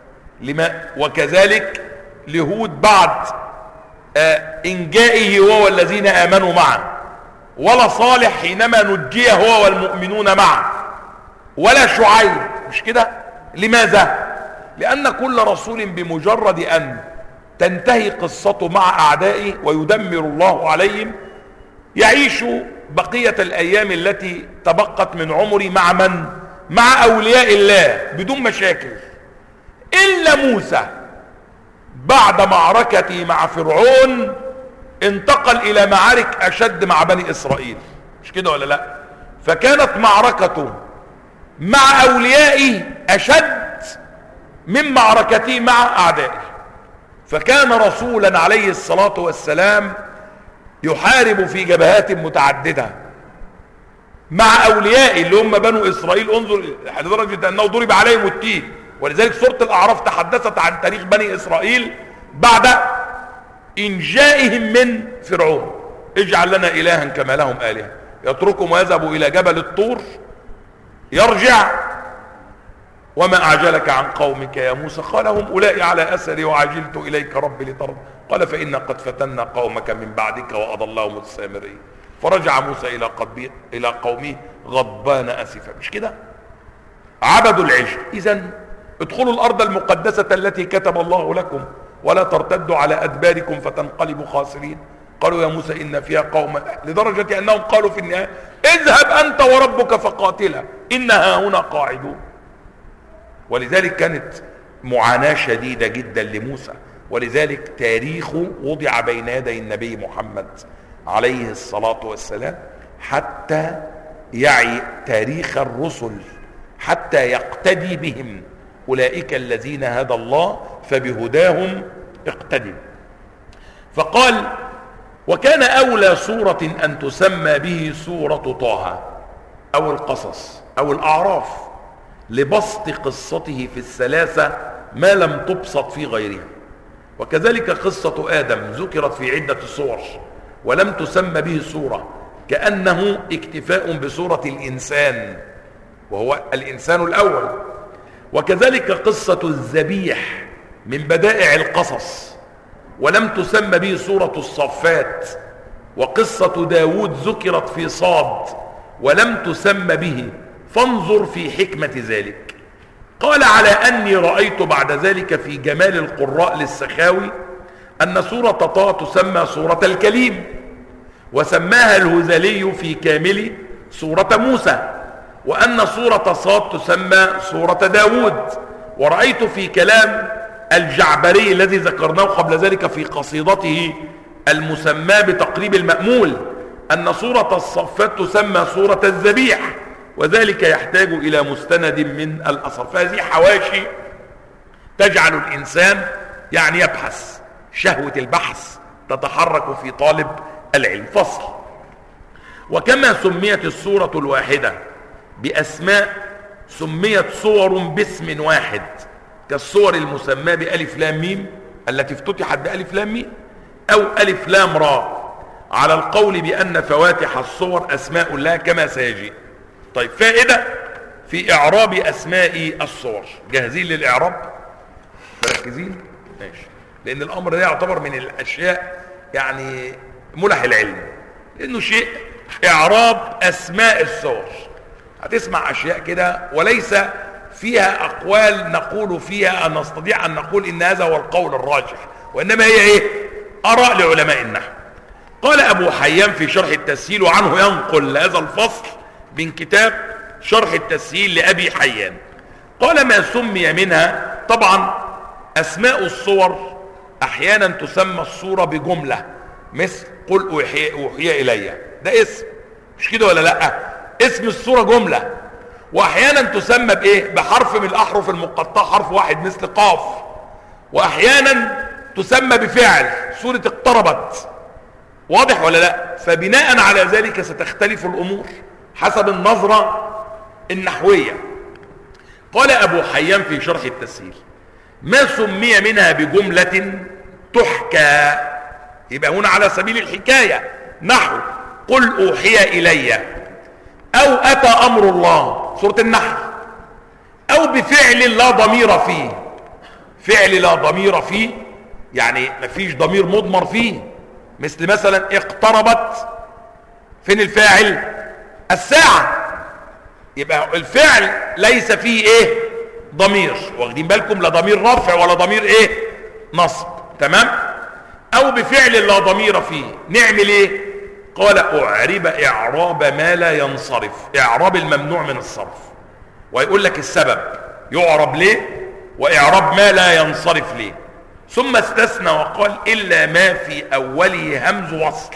وكذلك لهود بعد إنجائه هو والذين آمنوا معه، ولا صالح حينما نجيه هو والمؤمنون معه، ولا شعيب، مش كده؟ لماذا؟ لأن كل رسول بمجرد أن تنتهي قصته مع أعدائه ويدمر الله عليهم يعيش بقية الأيام التي تبقت من عمري مع من؟ مع أولياء الله بدون مشاكل. إلا موسى بعد معركته مع فرعون انتقل إلى معارك أشد مع بني إسرائيل، مش كده ولا لا؟ فكانت معركته مع أوليائه أشد من معركته مع أعدائه. فكان رسولا عليه الصلاة والسلام يحارب في جبهات متعددة مع أوليائه اللي هم بنو إسرائيل. انظر لدرجة أنه ضرب عليهم التين، ولذلك سورة الأعراف تحدثت عن تاريخ بني إسرائيل بعد إنجائهم من فرعون. اجعل لنا إلها كما لهم آلهة، يتركهم ويذهب إلى جبل الطور يرجع. وما أعجلك عن قومك يا موسى؟ قال: هم أولئك على أثري وعجلت إليك ربي لترضى. قال: فإنا قد فتنا قومك من بعدك وأضلهم السامرين. فرجع موسى إلى قومه غضبان أسفا، مش كده؟ عبدوا العجل. إذن ادخلوا الأرض المقدسة التي كتب الله لكم ولا ترتدوا على أدباركم فتنقلبوا خاسرين. قالوا: يا موسى إن فيها قوما، لدرجة أنهم قالوا في النهاية: اذهب أنت وربك فقاتلا إنها هنا قاعدون. ولذلك كانت معاناة شديدة جدا لموسى ولذلك تاريخه وضع بين يدي النبي محمد عليه الصلاة والسلام حتى يعي تاريخ الرسل، حتى يقتدي بهم. أولئك الذين هدى الله فبهداهم اقتدي. فقال: وكان أولى سورة أن تسمى به سورة طه أو القصص أو الأعراف، لبسط قصته في الثلاثة ما لم تبسط في غيرها. وكذلك قصة آدم ذكرت في عدة صور ولم تسمى به سورة، كأنه اكتفاء بسورة الإنسان وهو الإنسان الأول. وكذلك قصة الذبيح من بدائع القصص ولم تسمى به سورة الصفات. وقصة داود ذكرت في صاد ولم تسمى به، فانظر في حكمة ذلك. قال: على أني رأيت بعد ذلك في جمال القراء للسخاوي أن سورة طه تسمى سورة الكليم، وسماها الهذلي في كامل سورة موسى، وأن سورة صاد تسمى سورة داود. ورأيت في كلام الجعبري الذي ذكرناه قبل ذلك في قصيدته المسمى بتقريب المأمول أن سورة الصفات تسمى سورة الذبيح، وذلك يحتاج إلى مستند من الأثر. فهذه حواشي تجعل الإنسان يعني يبحث، شهوة البحث تتحرك في طالب العلم. فصل: وكما سميت السورة الواحدة بأسماء سميت صور باسم واحد، كالصور المسمى بألف لام ميم التي افتتحت بألف لام ميم أو ألف لام را، على القول بأن فواتح الصور أسماء الله كما سيجي. طيب، فائدة في إعراب أسماء الصور. جاهزين للإعراب؟ مركزين؟ ماشي. لأن الأمر ده يعتبر من الأشياء يعني ملح العلم، لأنه شيء إعراب أسماء الصور. هتسمع أشياء كده وليس فيها أقوال نقول فيها أن نستطيع أن نقول إن هذا هو القول الراجح، وإنما هي إيه؟ آراء لعلماء النحو. قال أبو حيان في شرح التسهيل، وعنه ينقل هذا الفصل من كتاب شرح التسهيل لأبي حيان. قال: ما سمي منها، طبعا أسماء الصور أحيانا تسمى الصورة بجملة، مثل قل أوحي إلي، ده اسم، مش كده ولا لأ؟ اسم الصورة جملة. وأحيانا تسمى بإيه؟ بحرف من الأحرف المقطعة، حرف واحد مثل قاف. وأحيانا تسمى بفعل، سورة اقتربت. واضح ولا لا؟ فبناء على ذلك ستختلف الأمور حسب النظرة النحوية. قال أبو حيان في شرح التسهيل: ما سمي منها بجملة تحكى، يبقى هنا على سبيل الحكاية، نحو قل أوحي إلي، أو أتى أمر الله سورة النحل، أو بفعل لا ضمير فيه. فعل لا ضمير فيه يعني مفيش ضمير مضمر فيه، مثل مثلا اقتربت، فين الفاعل؟ الساعة، يبقى الفعل ليس فيه ايه؟ ضمير. واخدين بالكم؟ لا ضمير رفع ولا ضمير ايه؟ نصب. تمام؟ او بفعل لا ضمير فيه نعمل ايه؟ قال: اعرب اعراب ما لا ينصرف، اعراب الممنوع من الصرف. ويقول لك السبب يعرب ليه واعراب ما لا ينصرف ليه. ثم استثنى وقال: الا ما في اوله همز وصل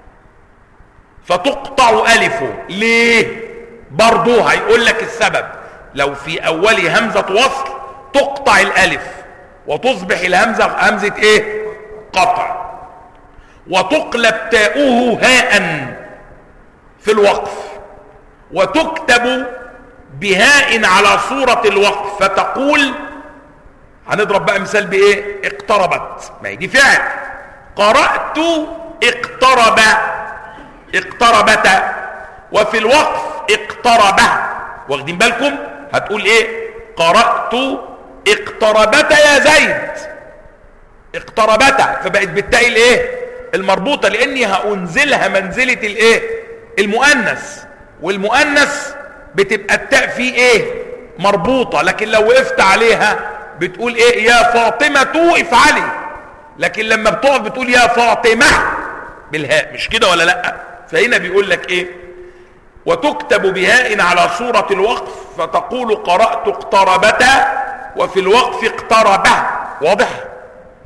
فتقطع الفه. ليه؟ برضه هيقول لك السبب. لو في اوله همزة وصل تقطع الالف وتصبح الهمزة همزة ايه؟ قطع. وتقلب تاؤه هاء في الوقف، وتكتب بهاء على صورة الوقف، فتقول، هنضرب بقى مثال بايه؟ اقتربت، ما هي دي فعل. قرأت اقترب، اقتربت. وفي الوقف اقترب. واخدين بالكم؟ هتقول ايه؟ قرأت اقتربت يا زيد، اقتربت، فبقت بالتاء الايه؟ المربوطة، لاني هأنزلها منزلة الايه؟ المؤنث، والمؤنث بتبقى التاء فيه ايه؟ مربوطة، لكن لو وقفت عليها بتقول ايه؟ يا فاطمة افعلي، لكن لما بتقف بتقول يا فاطمة بالهاء، مش كده ولا لا؟ فهنا بيقول لك ايه؟ وتكتب بهاء على صورة الوقف، فتقول قرأت اقتربت، وفي الوقف اقتربه. واضح؟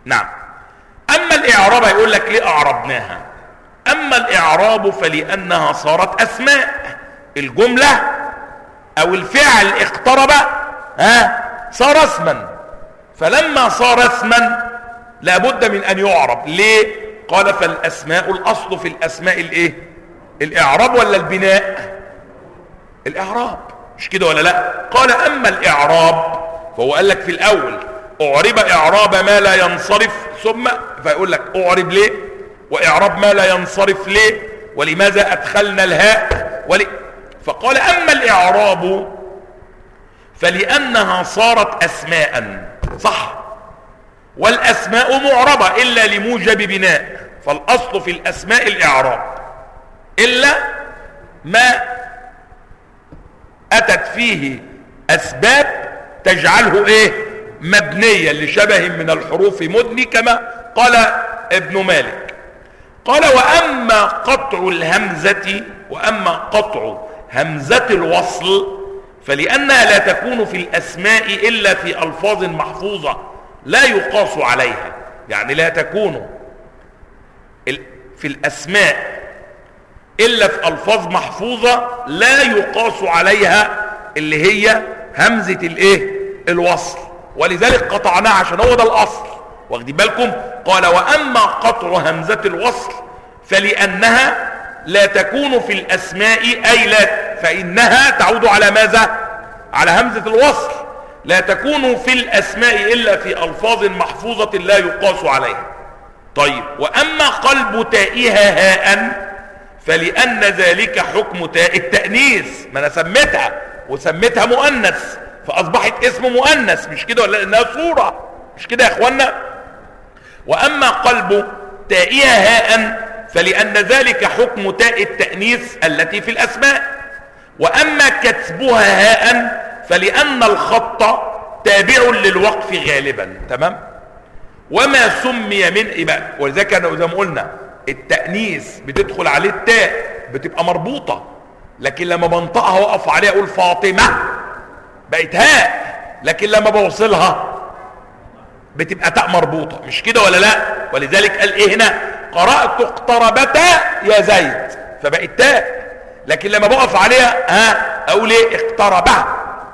نعم. اما الاعراب هيقول لك ليه اعربناها. اما الاعراب فلانها صارت اسماء. الجملة او الفعل اقترب صار اسما، فلما صار اسما لابد من ان يعرب. ليه؟ قال فالاسماء الاصل في الاسماء الايه؟ الاعراب ولا البناء؟ الاعراب، مش كده ولا لا؟ قال اما الاعراب فهو قال لك في الاول اعرب اعراب ما لا ينصرف، ثم فيقول لك اعرب ليه واعراب ما لا ينصرف ليه ولماذا ادخلنا الهاء فقال اما الاعراب فلانها صارت اسماء، صح، والاسماء معربة الا لموجب بناء، فالاصل في الاسماء الاعراب الا ما اتت فيه اسباب تجعله ايه؟ مبنيا لشبه من الحروف مدني، كما قال ابن مالك. قال واما قطع الهمزة، واما قطع همزة الوصل فلانها لا تكون في الاسماء الا في الفاظ محفوظة لا يقاس عليها. يعني لا تكون في الاسماء الا في الفاظ محفوظة لا يقاس عليها، اللي هي همزة الايه؟ الوصل، ولذلك قطعناها عشان هو ده الاصل. واخدين بالكم؟ قال واما قطع همزة الوصل فلانها لا تكون في الاسماء، اي لا، فانها تعود على ماذا؟ على همزة الوصل. لا تكون في الاسماء الا في الفاظ محفوظة لا يقاس عليها. طيب واما قلب تائها هاء فلان ذلك حكم تاء التأنيث. ما انا سميتها وسميتها مؤنث فاصبحت اسم مؤنث، مش كده ولا؟ انها صورة، مش كده يا اخوانا؟ واما قلب تائها هاء فلان ذلك حكم تاء التأنيث التي في الاسماء. واما كتبها هاء فلان الخط تابع للوقف غالبا. تمام؟ وما سمي من ولذلك انا زي ما قلنا التأنيث بتدخل عليه التاء بتبقى مربوطة، لكن لما بنطقها وقف عليها اقول فاطمة بقت هاء، لكن لما بوصلها بتبقى تاء مربوطة، مش كده ولا لا؟ ولذلك قال ايه هنا؟ قرأت اقتربتا يا زيد فبقت تاء، لكن لما بقف عليها اقول ايه؟ اقتربها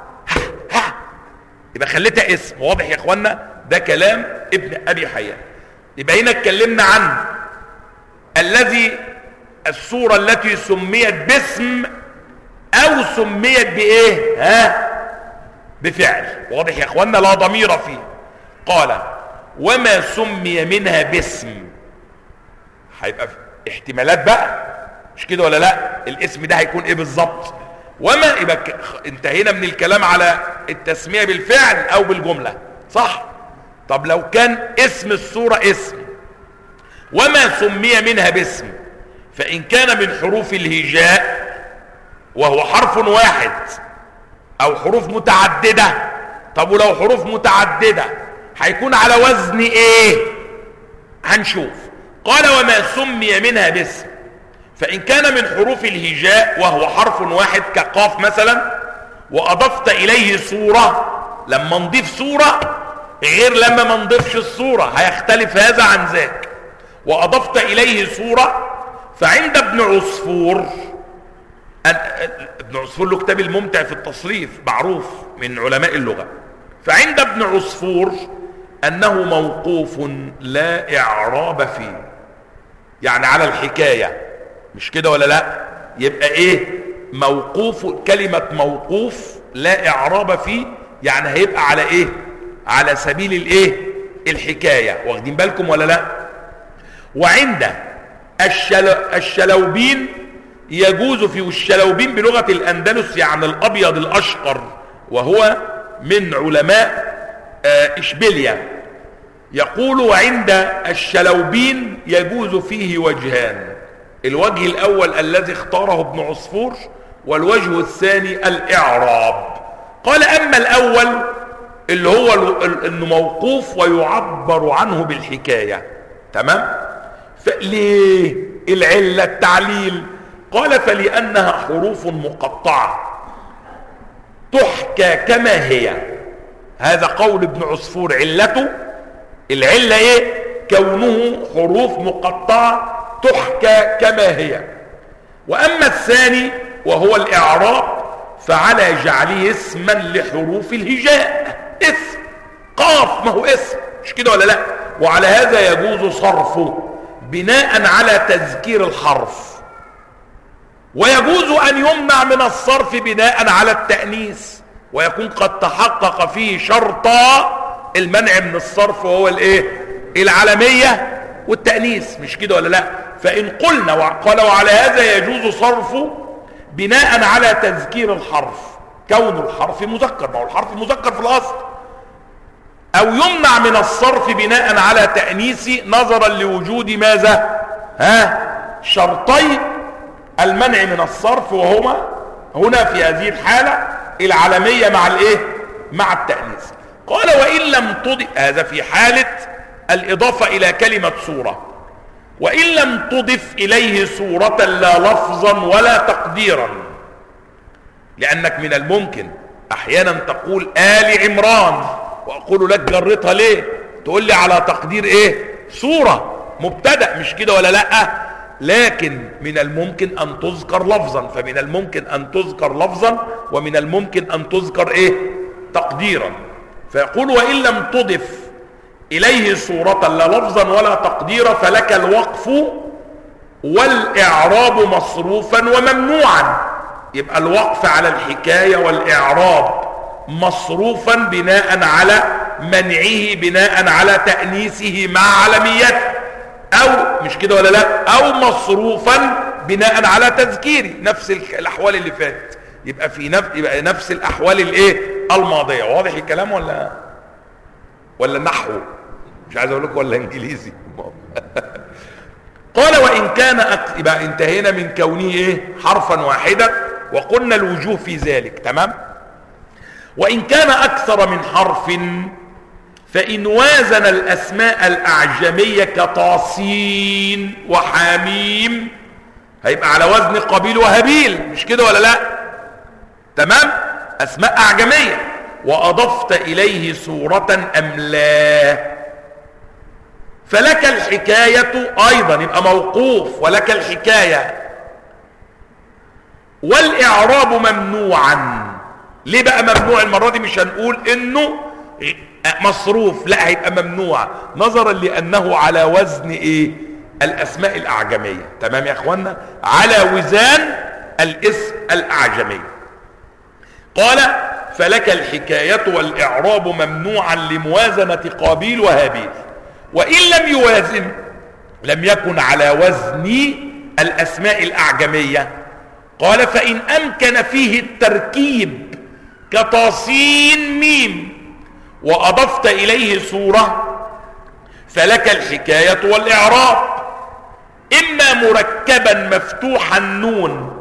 يبقى خليتها اسم. واضح يا اخوانا؟ ده كلام ابن ابي حيان. يبقى هنا اتكلمنا عن الصورة التي سميت باسم او سميت بايه؟ بفعل. واضح يا اخوانا؟ لا ضمير فيه. قال وما سمي منها باسم، هيبقى احتمالات بقى، مش كده ولا لا؟ الاسم ده هيكون ايه بالظبط؟ وما يبقى انتهينا من الكلام على التسمية بالفعل او بالجملة، صح؟ طب لو كان اسم الصورة اسم وما سمي منها باسم، فإن كان من حروف الهجاء وهو حرف واحد أو حروف متعددة. طب ولو حروف متعددة هيكون على وزن إيه؟ هنشوف. قال وما سمي منها باسم، فإن كان من حروف الهجاء وهو حرف واحد كقاف مثلا، وأضفت إليه صورة، لما نضيف صورة غير لما ما نضيفش الصورة، هيختلف هذا عن ذاك. وأضفت إليه صورة، فعند ابن عصفور، ابن عصفور له كتاب الممتع في التصريف معروف من علماء اللغة، فعند ابن عصفور أنه موقوف لا إعراب فيه، يعني على الحكاية، مش كده ولا لا؟ يبقى إيه؟ موقوف، كلمة موقوف لا إعراب فيه، يعني هيبقى على إيه؟ على سبيل الإيه؟ الحكاية. واخدين بالكم ولا لا؟ وعند الشلوبين يجوز في الشلوبين بلغة الأندلس يعني الأبيض الأشقر، وهو من علماء إشبيليا، يقول وعند الشلوبين يجوز فيه وجهان، الوجه الأول الذي اختاره ابن عصفور، والوجه الثاني الإعراب. قال أما الأول اللي هو انه موقوف ويعبر عنه بالحكاية، تمام؟ فليه العلة التعليل؟ قال فلأنها حروف مقطعة تحكى كما هي. هذا قول ابن عصفور، علته العلة ايه؟ كونه حروف مقطعة تحكى كما هي. واما الثاني وهو الاعراب فعلى جعله اسما لحروف الهجاء، اسم قاف ما هو اسم، مش كده ولا لا؟ وعلى هذا يجوز صرفه بناء على تذكير الحرف، ويجوز ان يمنع من الصرف بناء على التأنيث، ويكون قد تحقق فيه شرطا المنع من الصرف وهو الايه؟ العلمية والتأنيث، مش كده ولا لا؟ فان قلنا قال وعلى هذا يجوز صرفه بناء على تذكير الحرف، كون الحرف مذكر، ما هو الحرف مذكر في الاصل، او يمنع من الصرف بناء على تأنيث نظرا لوجود ماذا؟ شرطي المنع من الصرف، وهما هنا في هذه الحالة العلمية مع الايه؟ مع التأنيث. قال وإن لم تضف، هذا في حالة الإضافة إلى كلمة صورة، وإن لم تضف إليه صورة لا لفظا ولا تقديرا، لأنك من الممكن أحيانا تقول آل عمران وأقول لك جرتها ليه؟ تقول لي على تقدير إيه؟ صورة مبتدأ، مش كده ولا لأ؟ لكن من الممكن أن تذكر لفظا، فمن الممكن أن تذكر لفظا ومن الممكن أن تذكر إيه؟ تقديرا. فيقول وإن لم تضف إليه صورة لا لفظا ولا تقديرا فلك الوقف والإعراب مصروفا وممنوعا. يبقى الوقف على الحكاية والإعراب مصروفا بناء على منعه، بناء على تأنيثه مع علميته، أو مش كده ولا لا؟ أو مصروفا بناء على تذكيره، نفس الأحوال اللي فاتت، يبقى يبقى نفس الأحوال الايه؟ الماضية. واضح الكلام ولا نحو؟ مش عايز اقول لكم ولا انجليزي. قال وان كان يبقى انتهينا من كونه ايه؟ حرفا واحدا، وقلنا الوجوه في ذلك، تمام. وان كان اكثر من حرف فان وازن الاسماء الاعجمية كطاسين وحاميم هيبقى على وزن قابيل وهابيل، مش كده ولا لا؟ تمام، اسماء اعجمية، واضفت اليه صورة ام لا فلك الحكاية ايضا، يبقى موقوف، ولك الحكاية والاعراب ممنوعا. ليه بقى ممنوع المرة دي؟ مش هنقول انه مصروف، لا، هيبقى ممنوع نظرا لانه على وزن ايه؟ الاسماء الاعجمية. تمام يا اخوانا؟ على وزان الاسم الاعجمي. قال فلك الحكاية والاعراب ممنوعا لموازنة قابيل وهابيل. وان لم يوازن لم يكن على وزن الاسماء الاعجمية. قال فان امكن فيه التركيب كطاسين ميم واضفت اليه صورة فلك الحكاية والاعراب، اما مركبا مفتوح النون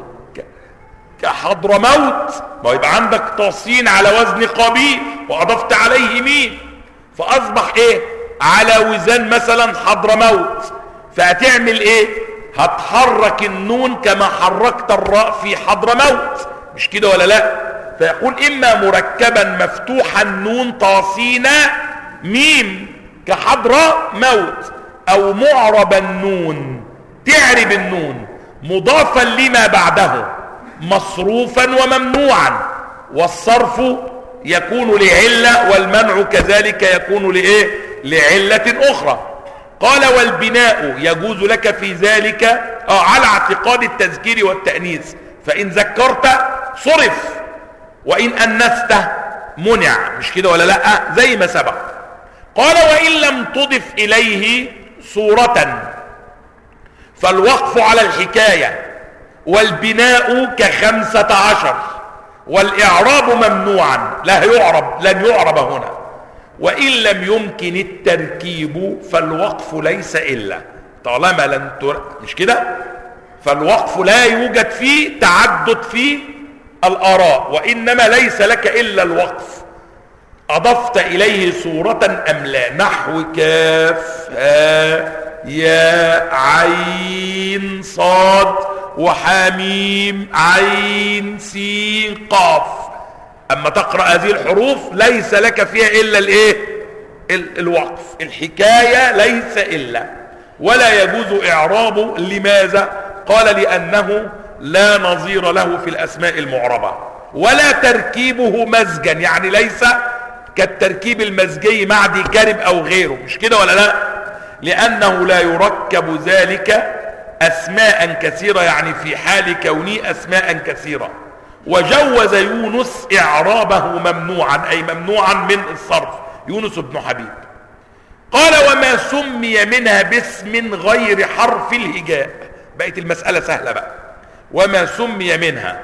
كحضرموت، ما يبقى عندك طاسين على وزن قابيل واضفت عليه ميم فاصبح ايه؟ على وزن مثلا حضرموت، فهتعمل ايه؟ هتحرك النون كما حركت الراء في حضرموت، مش كده ولا لا؟ فيقول اما مركبا مفتوح النون طاسين ميم كحضرموت، او معرب النون، تعرب النون مضافا لما بعده مصروفا وممنوعا، والصرف يكون لعلة والمنع كذلك يكون لإيه؟ لعلة أخرى. قال والبناء يجوز لك في ذلك على اعتقاد التذكير والتأنيث، فإن ذكرت صرف وإن أنثت منع، مش كده ولا لا؟ زي ما سبق. قال وإن لم تضف إليه صورة فالوقف على الحكاية والبناء ك15 والإعراب ممنوعا، لن يعرب هنا. وإن لم يمكن التركيب فالوقف ليس إلا، طالما مش كده؟ فالوقف لا يوجد فيه تعدد في الآراء، وإنما ليس لك إلا الوقف. أضفت إليه صورة أم لا؟ نحو كاف ها يا عين صاد وحميم عين سين قاف. اما تقرأ هذه الحروف ليس لك فيها الا الايه؟ الوقف الحكاية ليس إلا، ولا يجوز إعرابه. لماذا؟ قال لأنه لا نظير له في الأسماء المعربة، ولا تركيبه مزجا، يعني ليس كالتركيب المزجي مع دي كارب أو غيره، مش كده ولا لا؟ لأنه لا يركب ذلك أسماء كثيرة، يعني في حال كونه أسماء كثيرة. وجوز يونس إعرابه ممنوعا، أي ممنوعا من الصرف، يونس بن حبيب. قال وما سمي منها باسم غير حرف الهجاء. بقت المسألة سهلة بقى. وما سمي منها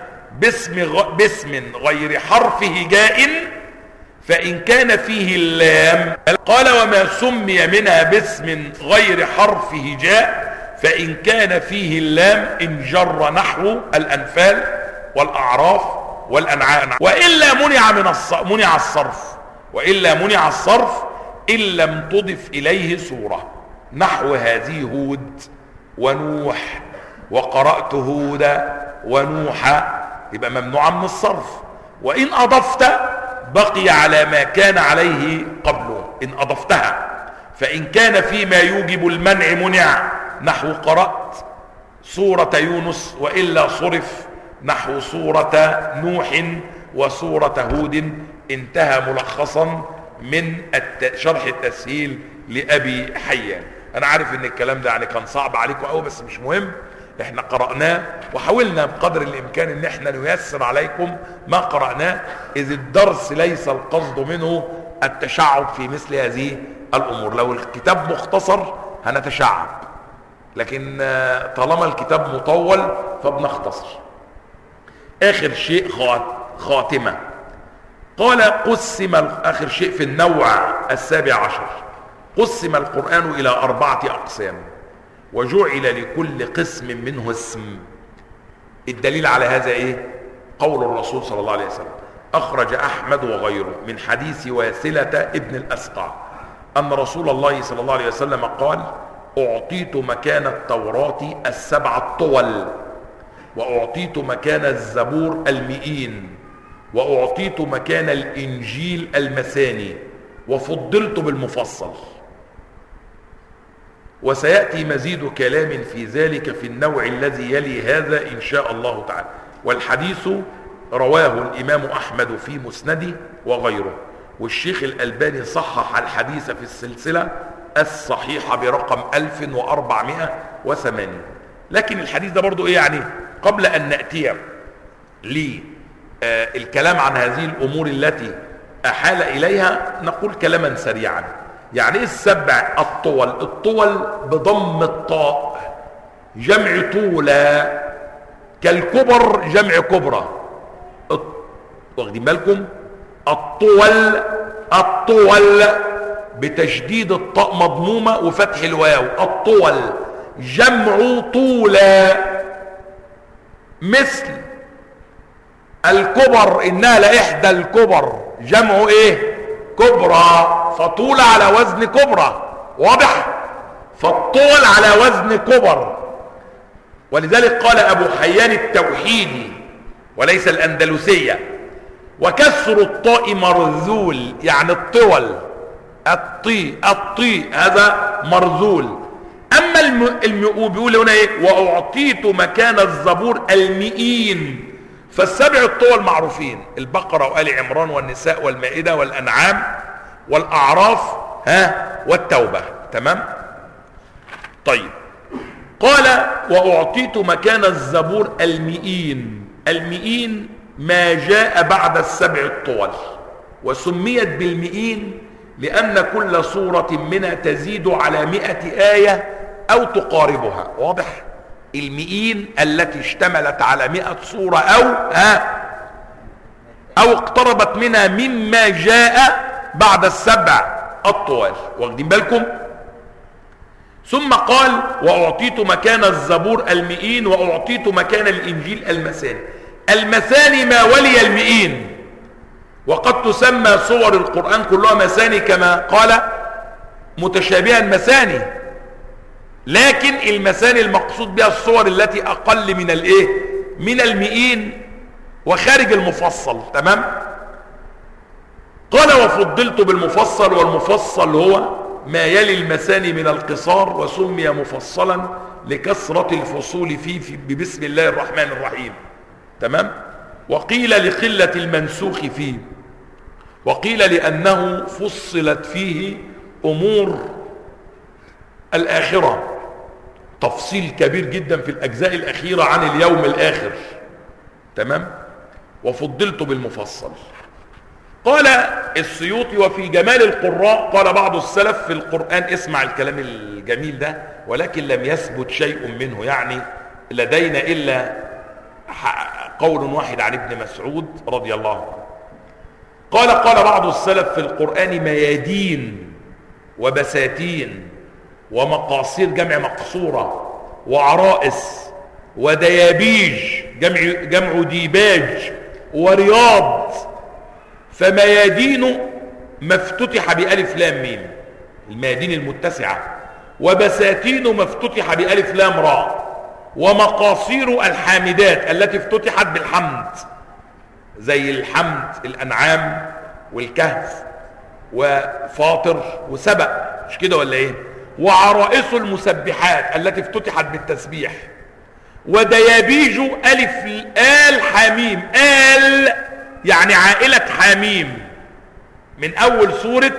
باسم غير حرف هجاء فإن كان فيه اللام. قال وما سمي منها باسم غير حرف هجاء فإن كان فيه اللام انجر نحو الأنفال والأعراف والأنعام. وإلا منع الصرف، وإلا منع الصرف إن لم تضف إليه صورة، نحو هذه هود ونوح وقرأت هود ونوح، يبقى ممنوع من الصرف. وإن أضفت بقي على ما كان عليه قبله إن أضفتها. فإن كان فيما يوجب المنع منع، نحو قرأت سورة يونس، وإلا صرف نحو سورة نوح وسورة هود. انتهى ملخصا من شرح التسهيل لأبي حيان. أنا عارف إن الكلام ده يعني كان صعب عليكم قوي، بس مش مهم، احنا قرأناه وحاولنا بقدر الإمكان إن احنا نيسر عليكم ما قرأناه، إذ الدرس ليس القصد منه التشعب في مثل هذه الأمور. لو الكتاب مختصر هنتشعب، لكن طالما الكتاب مطول فبنختصر. آخر شيء خاتمة. قال قسم آخر شيء في النوع 17 قسم القرآن إلى 4 أقسام، وجعل لكل قسم منه اسم. الدليل على هذا ايه؟ قول الرسول صلى الله عليه وسلم. اخرج احمد وغيره من حديث واسلة ابن الاسقع ان رسول الله صلى الله عليه وسلم قال اعطيت مكان التوراة 7 الطول، واعطيت مكان الزبور 100، واعطيت مكان الانجيل 200، وفضلت بالمفصل. وسيأتي مزيد كلام في ذلك في النوع الذي يلي هذا إن شاء الله تعالى. والحديث رواه الإمام أحمد في مسنده وغيره، والشيخ الألباني صحح الحديث في السلسلة الصحيحة برقم 1480. لكن الحديث ده برضو إيه يعني؟ قبل أن نأتي للكلام عن هذه الأمور التي أحال إليها نقول كلاما سريعا. يعني ايه 7 الطول؟ الطول بضم الطاء جمع طولة، كالكبر جمع كبرى. واخدين بالكم؟ الطول بتشديد الطاء مضمومة وفتح الواو. الطول جمع طولة. مثل الكبر انها لإحدى الكبر جمع ايه؟ كبرى، فطول على وزن كبرى، واضح؟ فالطول على وزن كبر. ولذلك قال ابو حيان التوحيدي وليس الاندلسية وكسر الطاء مرذول، يعني الطول الطي هذا مرذول. اما بيقول هنا ايه؟ واعطيت مكان الزبور 100. فالسبع الطول معروفين: البقرة وآل عمران والنساء والمائدة والأنعام والأعراف والتوبة. تمام؟ طيب، قال وأعطيت مكان الزبور 100 ما جاء بعد السبع الطول، وسميت 100 لأن كل سورة منها تزيد على 100 آية أو تقاربها. واضح؟ 100 التي اشتملت على 100 سورة أو اقتربت منها مما جاء بعد السبع الطوال. واخدين بالكم؟ ثم قال وأعطيت مكان الزبور 100 وأعطيت مكان الإنجيل 200. 200 ما ولي 100. وقد تسمى صور القرآن كلها مثاني كما قال متشابها مثاني، لكن المثاني المقصود بها الصور التي أقل من الايه؟ من 100 وخارج المفصل. تمام؟ قال وفضلت بالمفصل، والمفصل هو ما يلي المثاني من القصار، وسمي مفصلا لكثرة الفصول فيه ببسم الله الرحمن الرحيم. تمام. وقيل لقلة المنسوخ فيه، وقيل لأنه فصلت فيه أمور الآخرة، تفصيل كبير جدا في الأجزاء الأخيرة عن اليوم الآخر. تمام. وفضلت بالمفصل. قال السيوطي وفي جمال القراء، قال بعض السلف في القرآن، اسمع الكلام الجميل ده، ولكن لم يثبت شيء منه، يعني لدينا إلا قول واحد عن ابن مسعود رضي الله عنه. قال بعض السلف في القرآن ميادين وبساتين ومقاصير جمع مقصورة، وعرائس وديابيج جمع ديباج، ورياض. فميادين ما افتتح بألف لام ميم، الميادين المتسعة، وبساتين ما افتتح بألف لام راء، ومقاصير الحامدات التي افتتحت بالحمد، زي الحمد الأنعام والكهف وفاطر وسبأ، مش كده ولا ايه؟ وعرائس المسبحات التي افتتحت بالتسبيح، وديابيج ألف آل حميم، آل يعني عائلة حميم، من أول سورة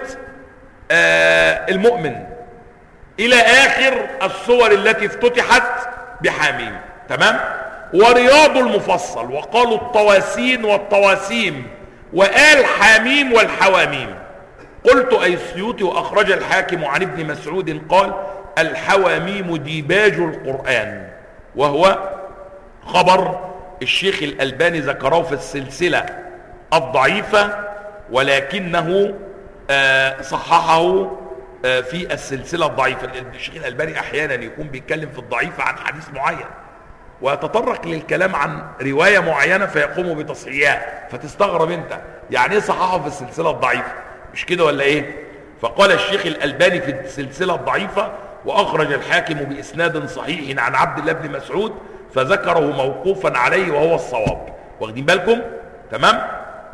المؤمن إلى آخر السور التي افتتحت بحميم. تمام. ورياض المفصل، وقالوا الطواسين والطواسيم، وآل حميم والحواميم. قلت أي السيوطي وأخرج الحاكم عن ابن مسعود قال الحواميم ديباج القرآن، وهو خبر الشيخ الألباني ذكره في السلسلة الضعيفة، ولكنه صححه في السلسلة الضعيفة. الشيخ الألباني أحيانا يكون بيتكلم في الضعيفة عن حديث معين، ويتطرق للكلام عن رواية معينة فيقوم بتصحيحها، فتستغرب انت يعني ايه صححه في السلسلة الضعيفة، مش كده ولا ايه؟ فقال الشيخ الألباني في السلسلة الضعيفة وأخرج الحاكم بإسناد صحيح عن عبد الله بن مسعود، فذكره موقوفا عليه وهو الصواب. واخدين بالكم؟ تمام.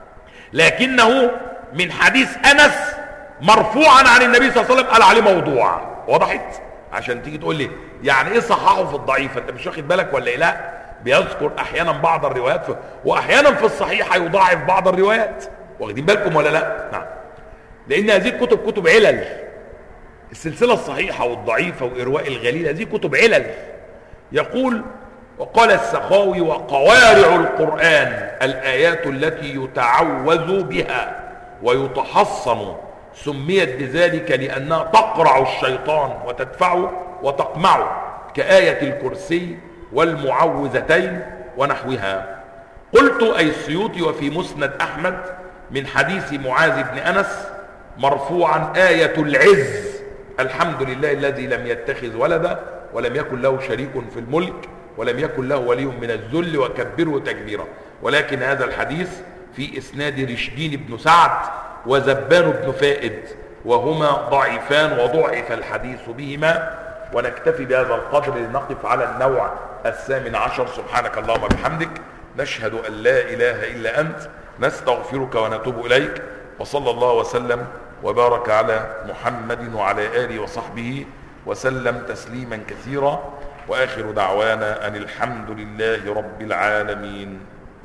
لكنه من حديث أنس مرفوعا عن النبي صلى الله عليه وسلم قال عليه موضوع. وضحت؟ عشان تيجي تقول لي يعني ايه صححه في الضعيفة، انت مش واخد بالك ولا ايه؟ لا، بيذكر احيانا بعض الروايات واحيانا في الصحيحة يضاعف بعض الروايات. واخدين بالكم ولا لا؟ نعم. لان هذه الكتب كتب علل، السلسلة الصحيحة والضعيفة وإرواء الغليل هذه كتب علل. يقول وقال السخاوي وقوارع القرآن الآيات التي يتعوذ بها ويتحصن، سميت بذلك لأنها تقرع الشيطان وتدفعه وتقمعه، كآية الكرسي والمعوذتين ونحوها. قلت أي السيوطي وفي مسند أحمد من حديث معاذ بن أنس مرفوعا آية العز الحمد لله الذي لم يتخذ ولدا ولم يكن له شريك في الملك ولم يكن له ولي من الذل وكبره تكبيرا. ولكن هذا الحديث في إسناد رشدين بن سعد وزبان بن فائد، وهما ضعيفان وضعف الحديث بهما. ونكتفي بهذا القدر لنقف على النوع 18. سبحانك اللهم وبحمدك، نشهد أن لا إله إلا أنت، نستغفرك ونتوب إليك. وصلى الله وسلم وبارك على محمد وعلى آله وصحبه وسلم تسليما كثيرا. وآخر دعوانا أن الحمد لله رب العالمين.